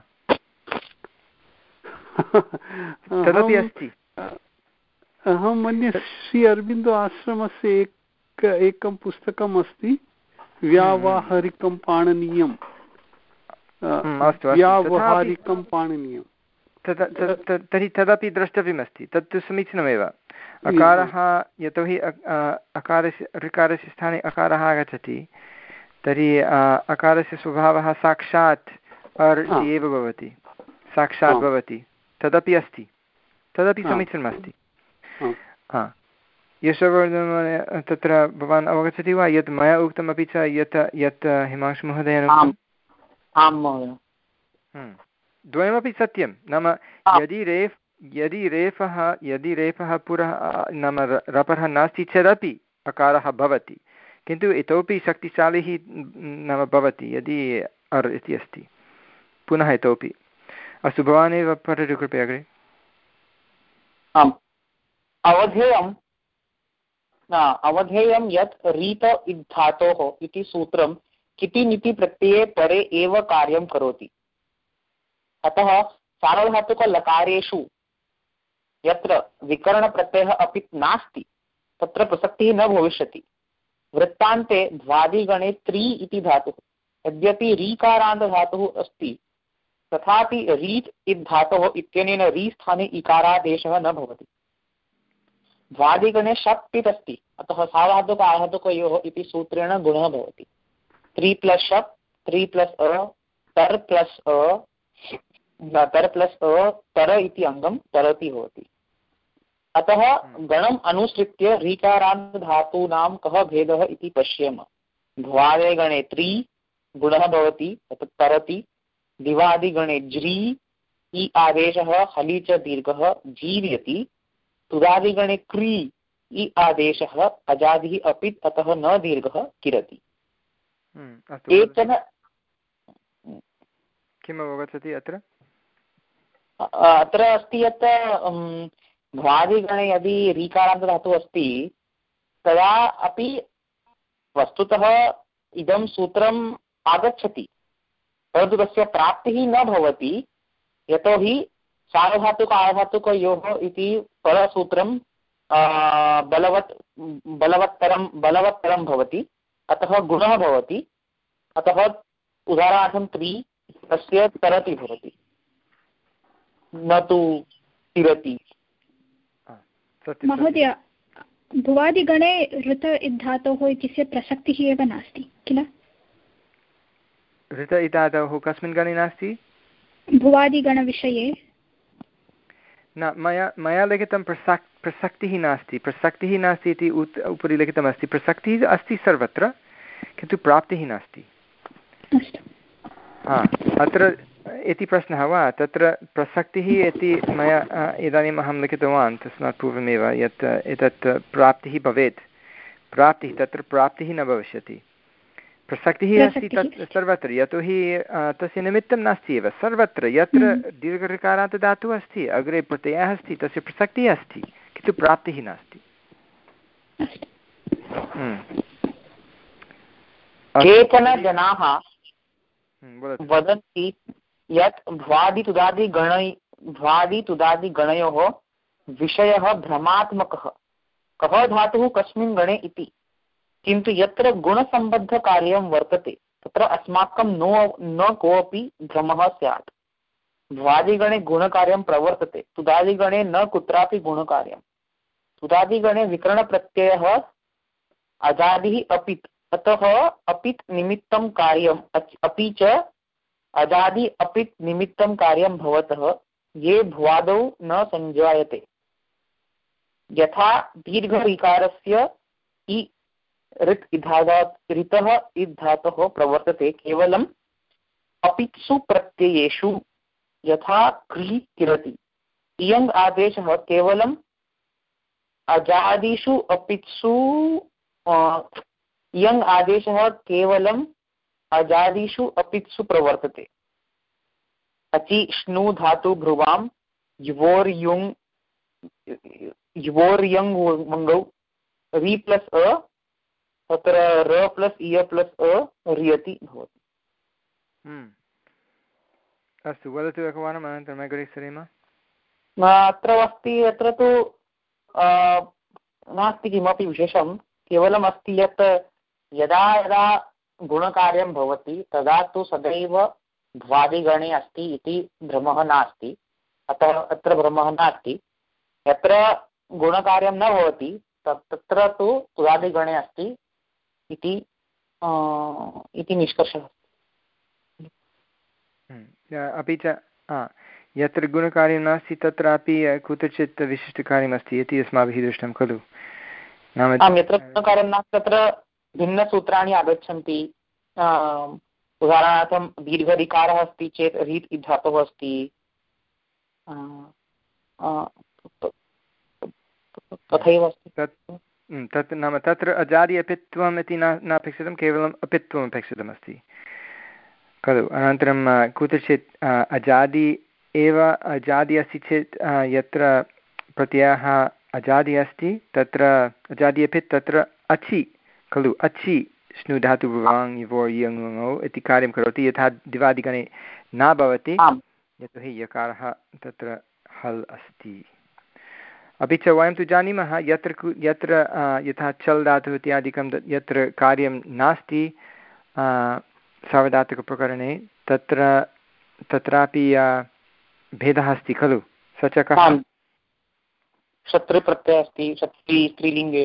तदपि अस्ति अहं मन्ये श्री अरबिन्दो आश्रमस्य एक एकं पुस्तकम् अस्ति व्यावहारिकं पाणनीयं व्यावहारिकं पाणनीयं तर्हि तदपि द्रष्टव्यमस्ति, तत्तु समीचीनमेव। अकारः यतोहि अकारस्य ऋकारस्य स्थाने अकारः आगच्छति तर्हि अकारस्य स्वभावः साक्षात् अर् इति एव भवति, साक्षात् भवति, तदपि अस्ति, तदपि समीचीनमस्ति। यशोवर्धन तत्र भवान् अवगच्छति वा यत् मया उक्तमपि च यत् यत् हिमांशुमहोदयेन उक्तम्? आं महोदय, द्वयमपि सत्यं। नाम यदि रेफ् यदि रेफः यदि रेफः पुरः नाम रपरः नास्ति चेदपि अकारः भवति, किन्तु इतोपि शक्तिशाली नाम भवति यदि अर् इति अस्ति। पुनः इतोपि अस्तु, भवान् एव पठतु कृपया अग्रे। आम्, अवधेयं न अवधेयं यत् रीत इद्धातोः इति सूत्रं किति निति प्रत्यये परे एव कार्यं करोति। अतः सार्वधातुकलकारेषु यत्र विकरणप्रत्ययः अपि नास्ति तत्र प्रसक्तिः न भविष्यति। वृत्तान्ते ध्वादिगणे त्रि इति धातुः यद्यपि रीकारान्तधातुः अस्ति तथापि रीत् इद्धातोः इत्यनेन री स्थाने इकारादेशः न भवति। ध्वादिगणे शप् इत् अस्ति, अतः सार्वधातुक आधातुकयोः इति सूत्रेण गुणः भवति। त्रि प्लस् शप्, त्रि प्लस् अ, तर् प्लस् अ, तर प्लस अ तर इति अंगम तरति होति। अतः गणम् अनुसृत्य ऋकारान्त धातूनां कः भेदः इति पश्येम। ध्वादे गणे त्रि गुणः भवति तत् तरति, दिवादिगणे ज्री इ आदेशः हलि च दीर्घः जीर्यति, तुदादिगणे क्री इ आदेशः अजादिः अपित् अतः न दीर्घः किरति। केचन किम् अवगच्छति अत्र? अत्र अस्ति यत् ध्वादिगणे यदि ऋकारान्तधातुः अस्ति तदा अपि वस्तुतः इदं सूत्रम् आगच्छति, परन्तु तस्य प्राप्तिः न भवति, यतोहि सार्वधातुक आधातुकयोः इति परसूत्रं बलवत् बलवत्तरं बलवत्तरं भवति, अतः गुणः भवति। अतः उदाहरणार्थं त्रि तस्य तरति भवति, न तु तिरति। महोदय, भुवादिगणे ऋत इद्धातोः इत्यस्य प्रसक्तिः एव नास्ति किल? ऋत इद्धातोः कस्मिन् गणे नास्ति? भुवादिगणविषये न, मया मया लिखितं प्रसक् प्रसक्तिः नास्ति, प्रसक्तिः नास्ति इति उत् उपरि लिखितमस्ति। प्रसक्तिः अस्ति सर्वत्र, किन्तु प्राप्तिः नास्ति। हा, अत्र इति प्रश्नः वा? तत्र प्रसक्तिः इति मया इदानीम् अहं लिखितवान् तस्मात् पूर्वमेव यत् एतत् प्राप्तिः भवेत्, प्राप्तिः तत्र प्राप्तिः न भविष्यति। प्रसक्तिः अस्ति तत् सर्वत्र, यतोहि तस्य निमित्तं नास्ति एव। सर्वत्र यत्र दीर्घऋकारान्तधातुः अस्ति, अग्रे प्रत्ययः अस्ति, तस्य प्रसक्तिः अस्ति, किन्तु प्राप्तिः नास्ति। केचन जनाः वदन्ति यत् भ्वादितुदादिगण भ्वादितुदादिगणयोः विषयः भ्रमात्मकः, कः धातुः कस्मिन् गणे इति, किन्तु यत्र गुणसम्बद्धकार्यं वर्तते तत्र अस्माकं नो न कोऽपि भ्रमः स्यात्। भ्वादिगणे गुणकार्यं प्रवर्तते, तुदादिगणे न कुत्रापि गुणकार्यं। तुदादिगणे विकरणप्रत्ययः अजादिः अपित्, अतः अपित् निमित्तं कार्यम् अपि च अजादि अपित् निमित्तं कार्यं भवतः ये भ्वादौ न संजायते। यथा दीर्घऋकारस्य इ ऋत् इधादात् ऋतः इद्धातोः प्रवर्तते केवलम् अपित्सु प्रत्ययेषु, यथा क्री किरति। इयङ् आदेशः केवलम् अजादिषु अपित्सु इयङ् आदेशः केवलम् अजादिषु अपित्सु प्रवर्तते। अचि श्नु धातु भ्रुवां युवोर्युङ् युवोर्यङ् मङ्गौ रि प्लस् अ तत्र र प्लस् इय प्लस् अ रियति भवति। अस्तु, वदतु एकवारम्, अनन्तरम् अग्रे सरेम। अत्र अस्ति, अत्र तु नास्ति किमपि विशेषं, केवलम् अस्ति यत् यदा यदा गुणकार्यं भवति तदा तु सदैव भ्वादिगणे अस्ति इति भ्रमः नास्ति। अतः अत्र भ्रमः नास्ति। यत्र गुणकार्यं न भवति तत्र तु तुदादिगणे अस्ति इति इति निष्कर्षः। अपि च यत्र गुणकार्यं नास्ति तत्रापि कुत्रचित् विशिष्टकार्यमस्ति इति अस्माभिः दृष्टं खलु। नाम आम्, यत्र गुणकार्यं नास्ति तत्र भिन्नसूत्राणि आगच्छन्ति। उदाहरणार्थं दीर्घधिकारः अस्ति चेत् रीत् धातुः अस्ति। तथैव अस्ति। तत् तत् नाम तत्र अजादि अपित्वम् इति न नापेक्षितं, केवलम् अपित्वम् अपेक्षितमस्ति खलु। अनन्तरं कुत्रचित् अजादि एव अजादि अस्ति चेत् यत्र प्रत्ययः अजादि अस्ति तत्र अजादि अपि तत्र अचि खलु। अचि श्नु धातु वाङ् योर् यङ् इति कार्यं करोति, यथा दिवादिगणे न भवति यतोहि यकारः तत्र हल् अस्ति। अपि च वयं तु जानीमः यत्र यत्र यथा चल् धातुः इत्यादिकं यत्र कार्यं नास्ति सार्वधातुकप्रकरणे तत्र तत्रापि भेदः अस्ति खलु। स च कः? शत्रुप्रत्ययः अस्ति शत्री स्त्रीलिङ्गे।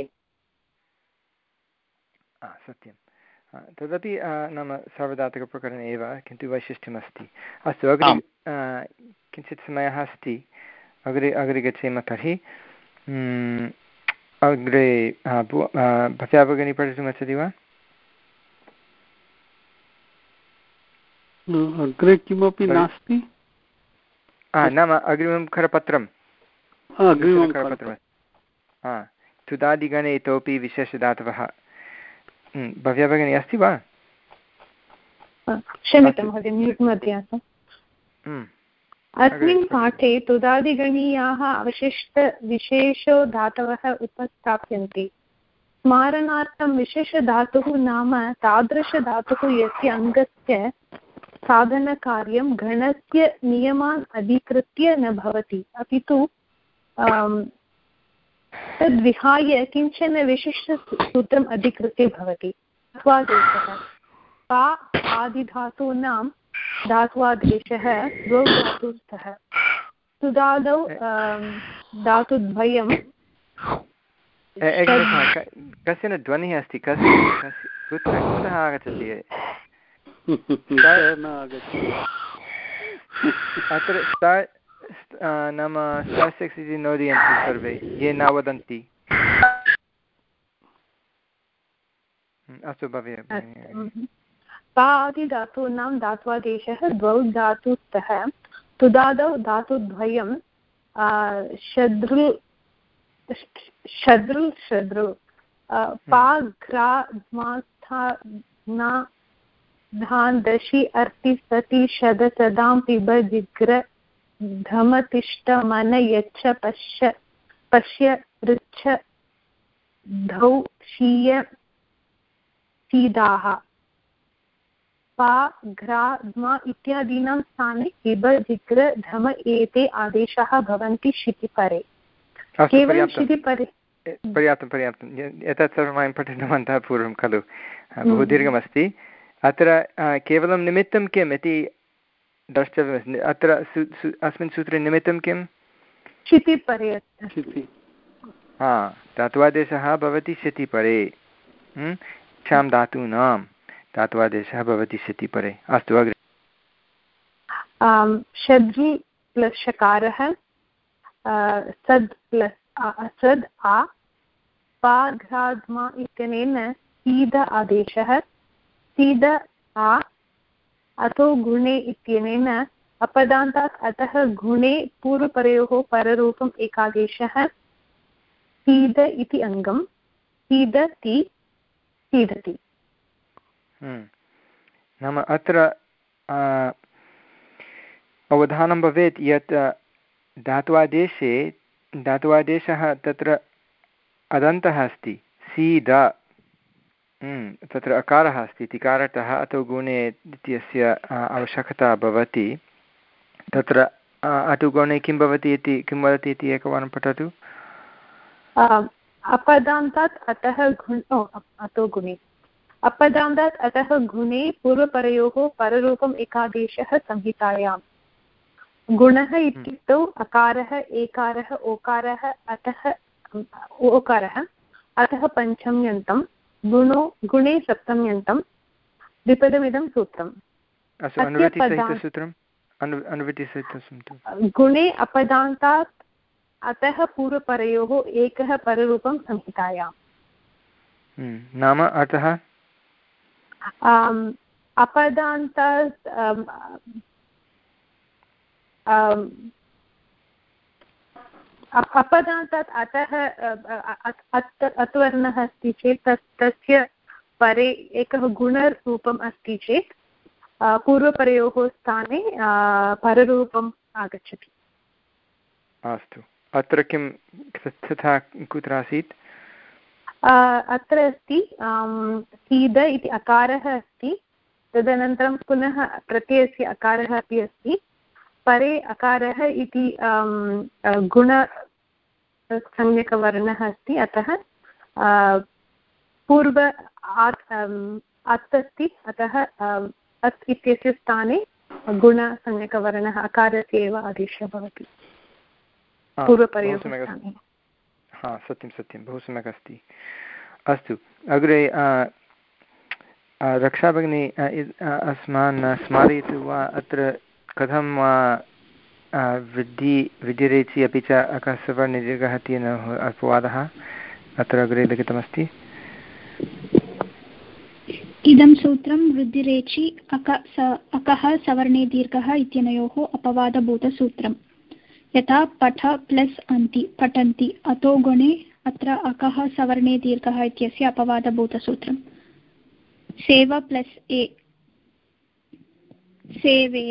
सत्यं, तदपि नाम सार्वधातुकप्रकरणे एव, किन्तु वैशिष्ट्यमस्ति। अस्तु, अग्रे किञ्चित् समयः अस्ति, अग्रे अग्रे गच्छेम तर्हि। अग्रे भवत्या भगिनी पठितुमिच्छति वा? अग्रे किमपि नास्ति। नाम अग्रिमं करपत्रम् अग्रिमं करपत्रम् हा तुदादिगणे इतोपि विशेषधातवः। भव्या भगिनी अस्ति वा? क्षम्यतां महोदय, म्यूट् मध्ये आसम्। अस्मिन् पाठे तुदादिगणीयाः अवशिष्टविशेषो धातवः उपस्थाप्यन्ते। स्मारणार्थं विशेषधातुः नाम तादृशधातुः यस्य अङ्गस्य साधनकार्यं गणस्य नियमान् अधिकृत्य न भवति, अपि तु तद्विहाय किञ्चन विशिष्टसूत्रम् अधिकृत्य भवति। धात्वादेशः का आदिधातूनां धात्वादेशः द्वौ धातुस्थः। तुदादौ धातुद्वयं कस्य ध्वनिः अस्ति? कस्य कुत्र कुतः आगच्छति? अत्र नाम स्टार् सिक्स् इति नोदयन्तु सर्वे ये न वदन्ति। अस्तु भव्य। पादिधातूनां धात्वादेशः द्वौ धातुस्तः। तुदादौ धातुद्वयं शद्रु शद्रु शद्रु पाघ्राध्मास्था धान् दशि अर्ति सति शद सदां पिब जिग्र धमतिष्ठ मन यच्छ पश्य पश्य ऋच्छ धौ शीय सीदाः। पा घ्रा ध्मा इत्यादीनां स्थाने पिब जिग्र धम एते आदेशाः भवन्ति शितिपरे। केवलं शितिपरे पर्याप्तं पर्याप्तं। एतत् सर्वं वयं पठितवन्तः पूर्वं खलु, बहु दीर्घमस्ति। अत्र केवलं निमित्तं किम् इति द्रष्टव्यमस्ति। अत्र अस्मिन् सूत्रे निमित्तं किं? शितिपरे। हा, धात्वादेशः भवति शितिपरे। क्षां धातूनां धात्वादेशः भवति शितिपरे। अस्तु अग्रे। शद्रि प्लस् शकारः, सद् प्लस् असद् आ, पाघ्राध्मा इत्यनेन सीद आदेशः, सीद आ, अतो गुणे इत्यनेन अपदान्तात् अतः गुणे पूर्वपरयोः पररूपम् एकादेशः, सीद इति अङ्गं, सीदति सीदति। नाम अत्र अवधानं भवेत् यत् धात्वादेशे धात्वादेशः तत्र अदन्तः अस्ति। सीद तत्र अकारः अस्ति इति कारणतः अतो गुणे इत्यस्य आवश्यकता भवति। तत्र अतो गुणे किं भवति इति किं वदति इति एकवारं पठतु। अपदान्तात् अतः गुण अतो गुणे अपदान्तात् अतः गुणे पूर्वपरयोः पररूपम् एकादेशः संहितायाम्। गुणः इत्युक्तौ अकारः एकारः ओकारः अतः ओकारः अतः पञ्चम्यन्तं गुणो गुणे सप्तम्यन्तं द्विपदमिदं सूत्रम्। गुणे अपदान्तात् अतः पूर्वपरयोः एकः पररूपं संहितायाम्। नाम अतः अपदान्तात् अपदान्तात् अतः अत्वर्णः अस्ति चेत् तस्य परे एकः गुणरूपम् अस्ति चेत् पूर्वपरयोः स्थाने पररूपम् आगच्छति। अस्तु, अत्र किं तथा कुत्र आसीत्? अत्र अस्ति सीद इति अकारः अस्ति, तदनन्तरं पुनः प्रत्ययस्य अकारः अपि अस्ति, परे अकारः इति गुणसंज्ञकवर्णः अस्ति, अतः पूर्व अत् अस्ति, अतः अत् इत्यस्य स्थाने गुणसंज्ञकवर्णः अकारस्य एव आदेशः भवति पूर्वपरयोः स्थाने। हा, सत्यं सत्यं, बहु सम्यक् अस्ति। अस्तु, अग्रे रक्षा भगिनी अस्मान् स्मारयतु वा अत्र कथं वृद्धि वृद्धिरेचि अपि च अकसवर्णदीर्घः तेन अपवादः अत्र अग्रे लिखितमस्ति। इदं सूत्रं वृद्धिरेचि अक स अकः सवर्णे दीर्घः इत्यनयोः अपवादभूतसूत्रम्। यथा पठ प्लस् अन्ति पठन्ति अतो गुणे अत्र अकः सवर्णे दीर्घः इत्यस्य अपवादभूतसूत्रम्। सेव प्लस् ए सेवे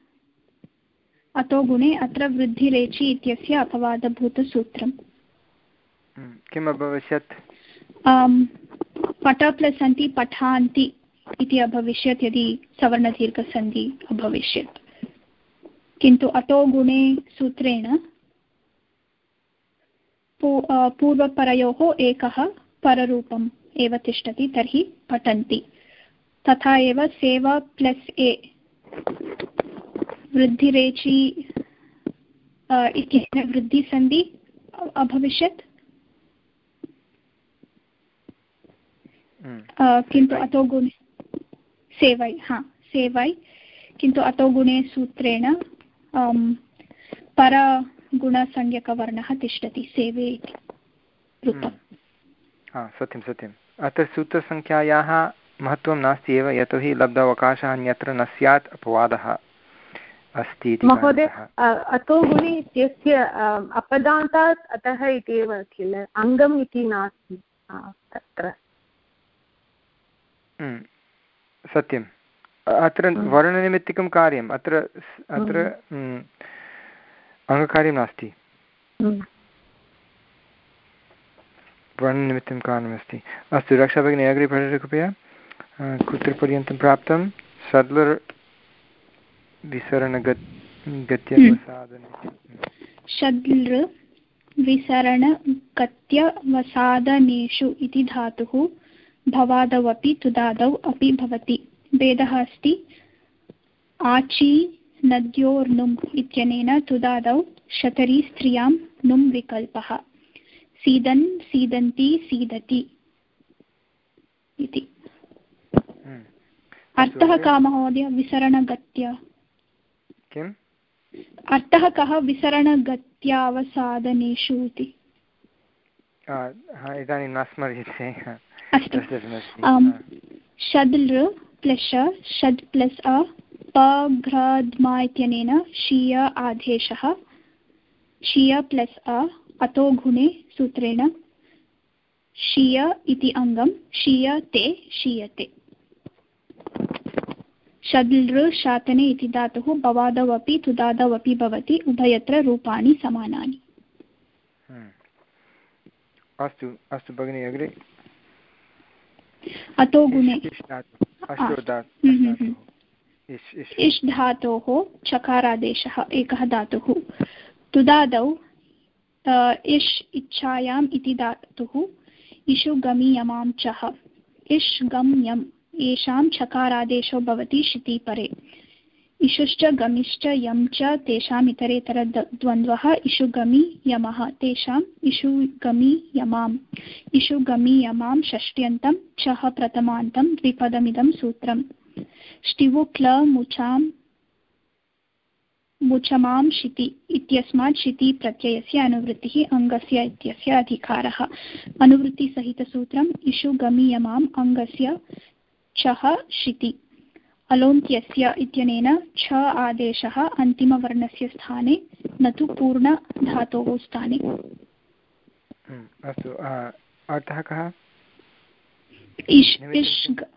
अतो गुणे अत्र वृद्धिरेचि इत्यस्य अपवादभूतसूत्रम्। किम् अभविष्यत्? पठ प्लस् अन्ति पठान्ति इति अभविष्यत् यदि सवर्णदीर्घसन्धि अभविष्यत्, किन्तु अतो गुणे सूत्रेण पूर्वपरयोः एकः पररूपम् एव तिष्ठति, तर्हि पठन्ति। तथा एव सेव प्लस् ए वृद्धिरेचि इत्यनेन वृद्धिसन्धि अभविष्यत्, किन्तु अतो गुणे सेवै हा सेवै किन्तु अतो गुणे सूत्रेण परगुणसंज्ञकवर्णः तिष्ठति सेवे इति कृतं। सत्यं सत्यम्। अत्र सूत्रसङ्ख्यायाः महत्त्वं नास्ति एव, यतोहि लब्धावकाशः अन्यत्र न स्यात् अपवादः अस्ति इति। महोदय, अतो गुणे इत्यस्य अपदान्तात् अतः इति एव किल, अङ्गम् इति नास्ति तत्र। सत्यम्, अत्र वर्णनिमित्तिकं कार्यम्, अत्र अत्र अङ्गकार्यं नास्ति, वर्णनिमित्तं कारणमस्ति। अस्तु, रक्षा भगिनी अग्रे पठतु कृपया। कुत्र पर्यन्तं प्राप्तं? सद्लर् विसरणगत्यवसादने। षड्लृ विसरणगत्यवसादनेषु इति धातुः भवादौ तुदादौ अपि भवति। भेदः अस्ति आची नद्योर्नुम् इत्यनेन तुदादौ शतरी स्त्रियां नुम् विकल्पः। सीदन् सीदन्ति सीदति इति। अर्थः कः महोदय विसरणगत्य? किम् अर्थः कः विसरणगत्यावसादनेषु इति? इदानीं न स्मर्यते। अस्तु, षड्लृ प्लस् षड् प्लस् अ पघ्रद्मा इत्यनेन शीय आदेशः। शीय प्लस् अ अतो गुणे सूत्रेण शीय इति अङ्गं शीयते शीयते। षड्लृ शातने इति धातुः भवादौ अपि तुदादौ अपि भवति, उभयत्र रूपाणि समानानि। अस्तु अस्तु भगिनी, अग्रे। अतो गुणे इष् धातोः चकारादेशः एकः धातुः। तुदादौ इष् इच्छायाम् इति धातुः इषु गमीयमां चः इष् गम् यम् येषां छकारादेशो भवति शिति परे। इषुश्च गमिश्च यं च तेषाम् इतरेतरद्वन्द्वः इषुगमि यमः तेषाम् इषुगमि यमाम् इषुगमि यमां षष्ट्यन्तं छः प्रथमान्तं द्विपदमिदं सूत्रम्। ष्टिवु क्ल मुचां मुचमां शिति इत्यस्मात् शिति प्रत्ययस्य अनुवृत्तिः अङ्गस्य इत्यस्य अधिकारः। अनुवृत्तिसहितसूत्रम् इषुगमि यमाम् अङ्गस्य छः शिति। अलोन्त्यस्य इत्यनेन छ आदेशः अन्तिमवर्णस्य स्थाने न तु पूर्णधातोः स्थाने। अस्तु, अर्थः कः? इष् इष्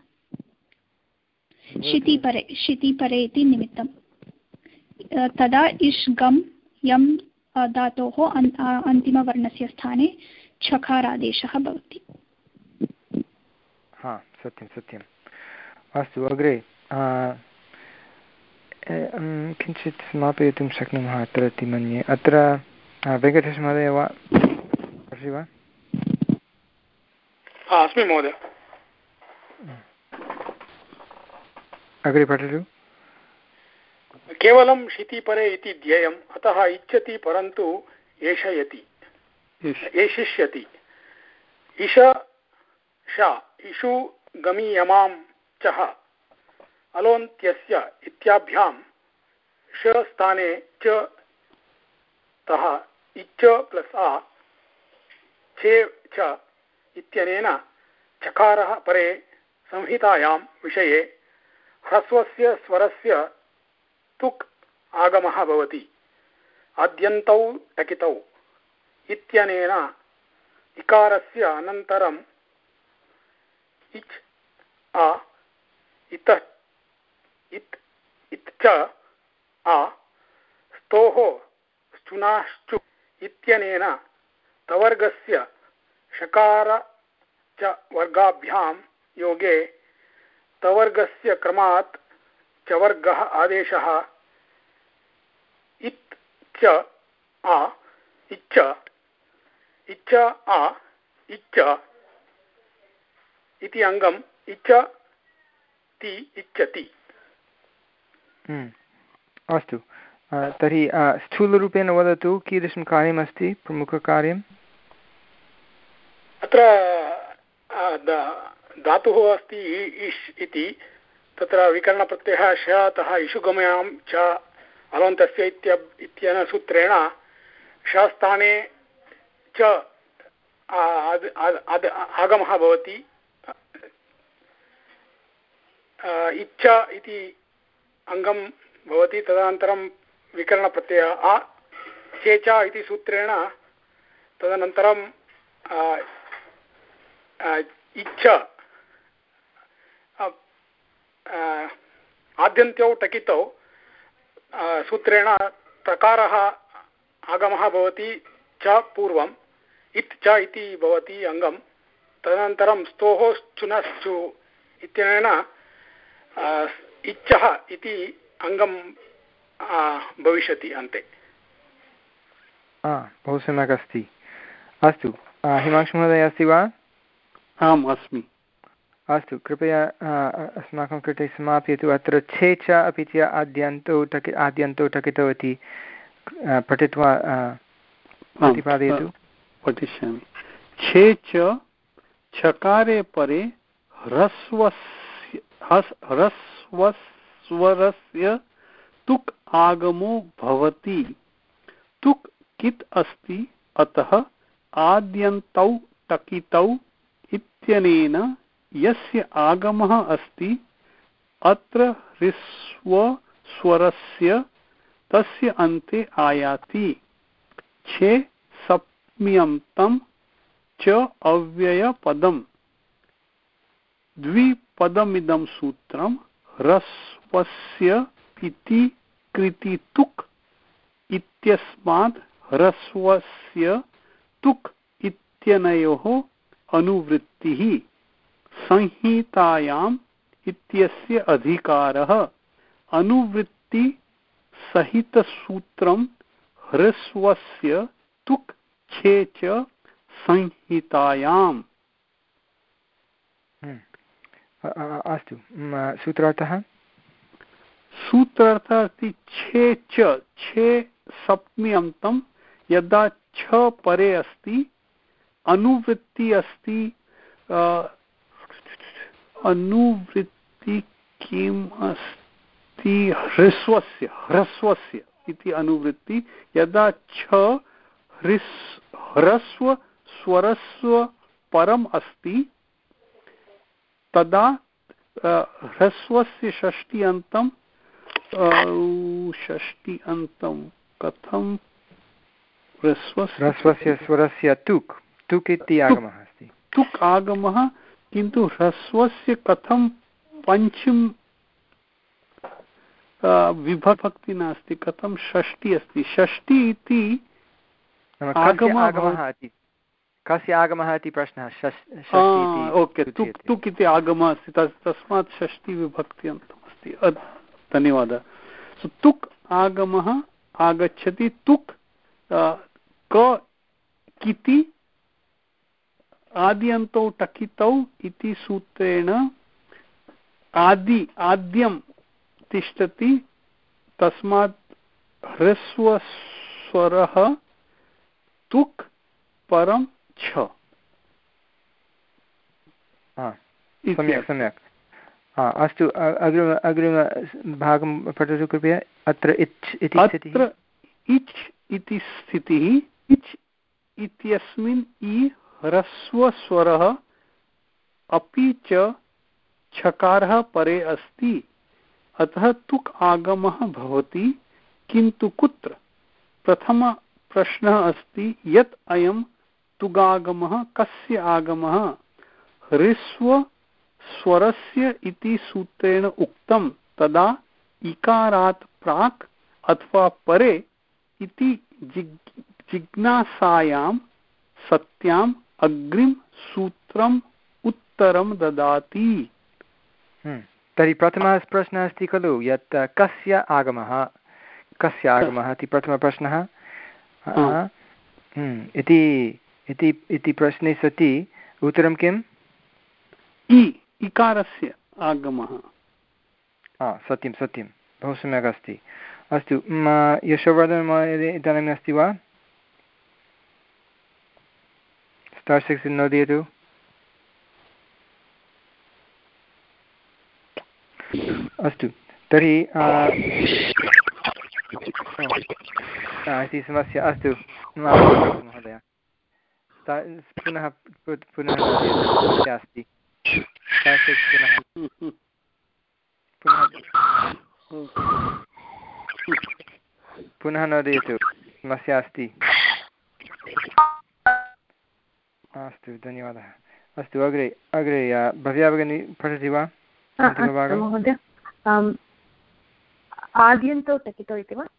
शितिपरे शितिपरे इति निमित्तं। तदा इष् गम् यं धातोः अन्तिमवर्णस्य स्थाने छकारादेशः भवति। हा, सत्यं सत्यम्। अस्तु, अग्रे किञ्चित् समापयितुं शक्नुमः अत्र इति मन्ये। अत्र वेङ्कटेशमहोदय वा अस्ति वा? अस्मि महोदय। अग्रे पठतु। केवलं शितिपरे इति ध्येयम्, अतः इच्छति परन्तु एषयति एषिष्यति। इष श इषु गमीयमां चः अलोन्त्यस्य इत्याभ्यां श स्थाने च तः इच्च प्लस् आ छे च इत्यनेन चकारः परे संहितायां विषये ह्रस्वस्य स्वरस्य तुक् आगमः भवति। आद्यन्तौ टकितौ इत्यनेन इकारस्य अनन्तरम् इच् आ इतः इत् इत् च आ स्तोः स्तुनाश्चु इत्यनेन तवर्गस्य षकार च वर्गाभ्यां योगे तवर्गस्य क्रमात् चवर्गः आदेशः इत् च आ इच्च इच्च आ इच्च इति अङ्गम् इच्च ति इच्छति। अस्तु, तर्हि स्थूलरूपेण वदतु कीदृशं कार्यमस्ति, प्रमुखकार्यम्? अत्र धातुः अस्ति इष् इति, तत्र विकरणप्रत्ययः शतः इषुगमयां च अलोन्तस्य इत्यनेन सूत्रेण शस्थाने च आगमः भवति। इच्छा इति अङ्गं भवति, तदनन्तरं विकरणप्रत्ययः आ चेचा इति सूत्रेण तदनन्तरं इच्छा आद्यन्त्यौ टकितौ सूत्रेण तकारः आगमः भवति च पूर्वम् इत् च इति भवति अङ्गं। तदनन्तरं स्तोः चुनश्चु इत्यनेन इच्छः इति अङ्गं भविष्यति अन्ते। बहु सम्यक् अस्ति। अस्तु, हिमांशुमहोदय अस्ति वा? आम् अस्मि। अस्तु, कृपया अस्माकं कृते समापयतु। अत्र छे च अपि च आद्यन्तौ टकि आद्यन्तौ टकितौ इति पठित्वा प्रतिपादयतु। पठिष्यामि। छे च छकारे परे ह्रस्वस्य ह्रस्वस्वरस्य तुक् आगमो भवति। तुक् कित् अस्ति, अतः आद्यन्तौ टकितौ इत्यनेन यस्य आगमः अस्ति अत्र ह्रस्वस्वरस्य तस्य अन्ते आयाति। छे सप्म्यन्तं च अव्ययपदम्। द्विपदमिदं सूत्रं ह्रस्वस्य इति कृति तुक् इत्यस्मात् ह्रस्वस्य तुक् इत्यनयोः अनुवृत्तिः। संहितायाम् इत्यस्य अधिकारः। अनुवृत्तिसहितसूत्रं ह्रस्वस्य तुक् छे च संहितायाम्। अस्तु सूत्रार्थः सूत्रार्थः अस्ति छे च छे सप्तमी अन्तं यदा छ परे अस्ति अनुवृत्ति अस्ति अनुवृत्ति किम् अस्ति ह्रस्वस्य ह्रस्वस्य इति अनुवृत्ति यदा छ ह्रस् ह्रस्व स्वरस्व परम् अस्ति तदा ह्रस्वस्य षष्टि अन्तं षष्टि अन्तं कथं ह्रस्वस्य स्वरस्य तुक् तुक् इति आगमः अस्ति तुक् आगमः किन्तु ह्रस्वस्य कथं पञ्चम विभक्ति नास्ति कथं षष्टि अस्ति षष्टि इति आगमः इति कस्य आगमः इति प्रश्नः ओके तुक् तुक् इति आगमः अस्ति तस्मात् षष्टि विभक्ति अन्तम् अस्ति धन्यवादः तुक् आगमः आगच्छति तुक् क किति आद्यन्तौ टकितौ इति सूत्रेण आदि आद्यं तिष्ठति तस्मात् ह्रस्वस्वरः तुक् परं छ सम्यक् सम्यक् अस्तु अग्रिम अग्रिमभागं पठतु कृपया अत्र इच् इति अत्र इच् इति स्थितिः इच् इत्यस्मिन् इ ह्रस्वस्वरः अपि च छकारः परे अस्ति अतः तुक् आगमः भवति किन्तु कुत्र प्रथमप्रश्नः अस्ति यत् अयं तुगागमः कस्य आगमः ह्रस्व स्वरस्य इति सूत्रेण उक्तं तदा इकारात् प्राक् अथवा परे इति जिज्ञासायां सत्याम् अग्रिम सूत्रम् उत्तरं ददाति। तर्हि प्रथमः प्रश्नः अस्ति खलु यत् कस्य आगमः कस्य आगमः इति प्रथमप्रश्नः इति इति प्रश्ने सति उत्तरं किम् इ इकारस्य आगमः सत्यं सत्यं बहु सम्यक् अस्ति। अस्तु यशोवर्धन महोदय इदानीम् अस्ति वा स्टार् सिक्स् नोदयतु। अस्तु तर्हि इति समस्या अस्तु महोदय पुनः पुनः समस्या अस्ति पुनः नोदयतु समस्या अस्ति। अस्तु धन्यवादः। अस्तु अग्रे अग्रे भव्या भगिनी पठति वा महोदय आद्यन्तौ टकितौ इति वा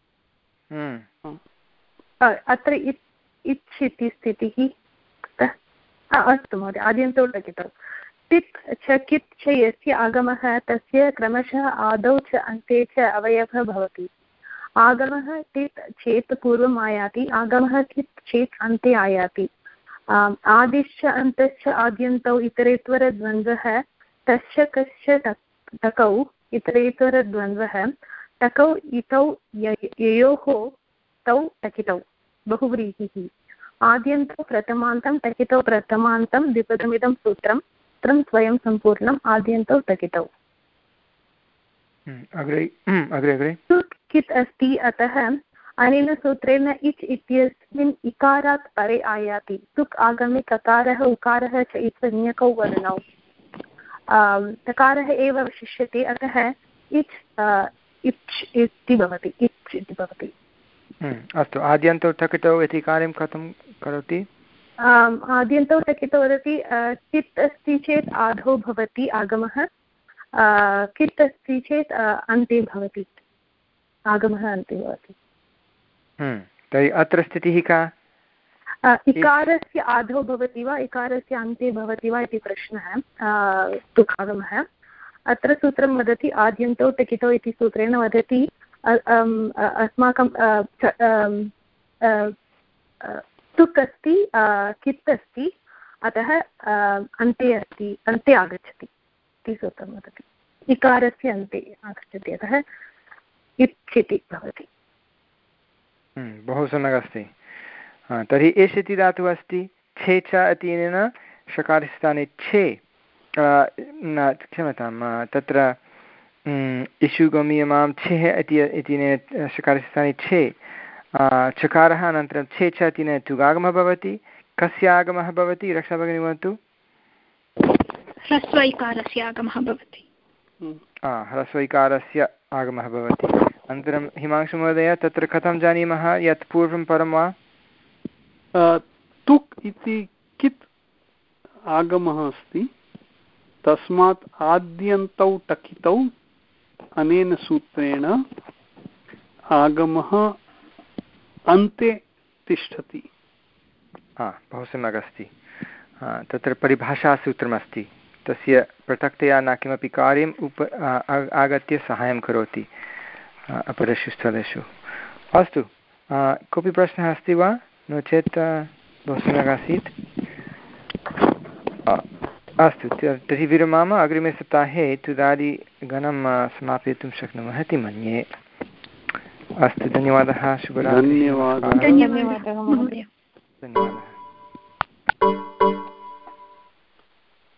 अत्र इच् इति स्थितिः अस्तु महोदय आद्यन्तौ टकितौ टित् च कित् च यस्य आगमः तस्य क्रमशः आदौ च अन्ते च अवयवः भवति। आगमः टित् चेत् पूर्वम् आयाति आगमः कित् चेत् अन्ते आयाति। आदिश्च अन्तश्च आद्यन्तौ इतरेतरद्वन्द्वः तस्य कस्य टकौ इतरेतरद्वन्द्वः टकौ इतौ ययोः तौ टकितौ बहुव्रीहिः। आद्यन्तौ प्रथमान्तं टकितौ प्रथमान्तं द्विपदमिदं सूत्रं सूत्रं स्वयं सम्पूर्णम् आद्यन्तौ टकितौ। अग्रे अग्रे अग्रे तुक् कित् अस्ति अतः अनेन सूत्रेण इच् इत्यस्मिन् इकारात् परे आयाति। तुक् आगमे ककारः उकारः च इत्यन्यकौ वर्णौ तकारः एव अवशिष्यते अतः इच् इच् इति भवति इच् इति भवति। अस्तु आद्यन्तौ टकितौ इति कार्यं कथं करोति आद्यन्तौ टकितौ वदति कित् अस्ति चेत् आदौ भवति आगमः कित् अस्ति चेत् अन्ते भवति आगमः अन्ते भवति। तर्हि अत्र स्थितिः का इकारस्य आदौ भवति वा इकारस्य अन्ते भवति वा इति प्रश्नः तुक् आगमः। अत्र सूत्रं वदति आद्यन्तौ टकितौ इति सूत्रेण वदति अस्माकं तुक् अस्ति कित् अस्ति अतः अन्ते अस्ति अन्ते आगच्छति इति सूत्रं वदति। इकारस्य अन्ते आगच्छति, अतः इच्छति भवति। बहु सम्यक् अस्ति। तर्हि एष इति धातुः अस्ति, छे च इत्यनेन षकारस्य स्थाने छे न क्षम्यतां तत्र इषु गमीयमां छेः इति इत्यनेन षकारस्य स्थाने छे चकारः अनन्तरं छे च इत्यनेन तुगागमः भवति। कस्य आगमः भवति रक्षा भगिनी वदतु? ह्रस्वैकारस्य आगमः भवति। ह्रस्वैकारस्य आगमः भवति। अनन्तरं हिमांशुमहोदय तत्र कथं जानीमः यत् पूर्वं परं वा? तुक् इति कित् आगमः अस्ति, तस्मात् आद्यन्तौ टकितौ अनेन सूत्रेण आगमः अन्ते तिष्ठति। हा, बहु सम्यक् अस्ति। तत्र परिभाषासूत्रमस्ति, तस्य पृथक्तया न किमपि कार्यम् उप आगत्य सहायं करोति अपरेषु स्थलेषु। अस्तु, कोऽपि प्रश्नः अस्ति वा? नो चेत् बहु सम्यक् आसीत्। अस्तु, तर्हि विरमाम। अग्रिमे सप्ताहे तुदादिगणं समापयितुं शक्नुमः इति मन्ये। अस्तु, धन्यवादः। शुभरात्रिः। धन्यवादः। धन्यवादः महोदय। धन्यवादः।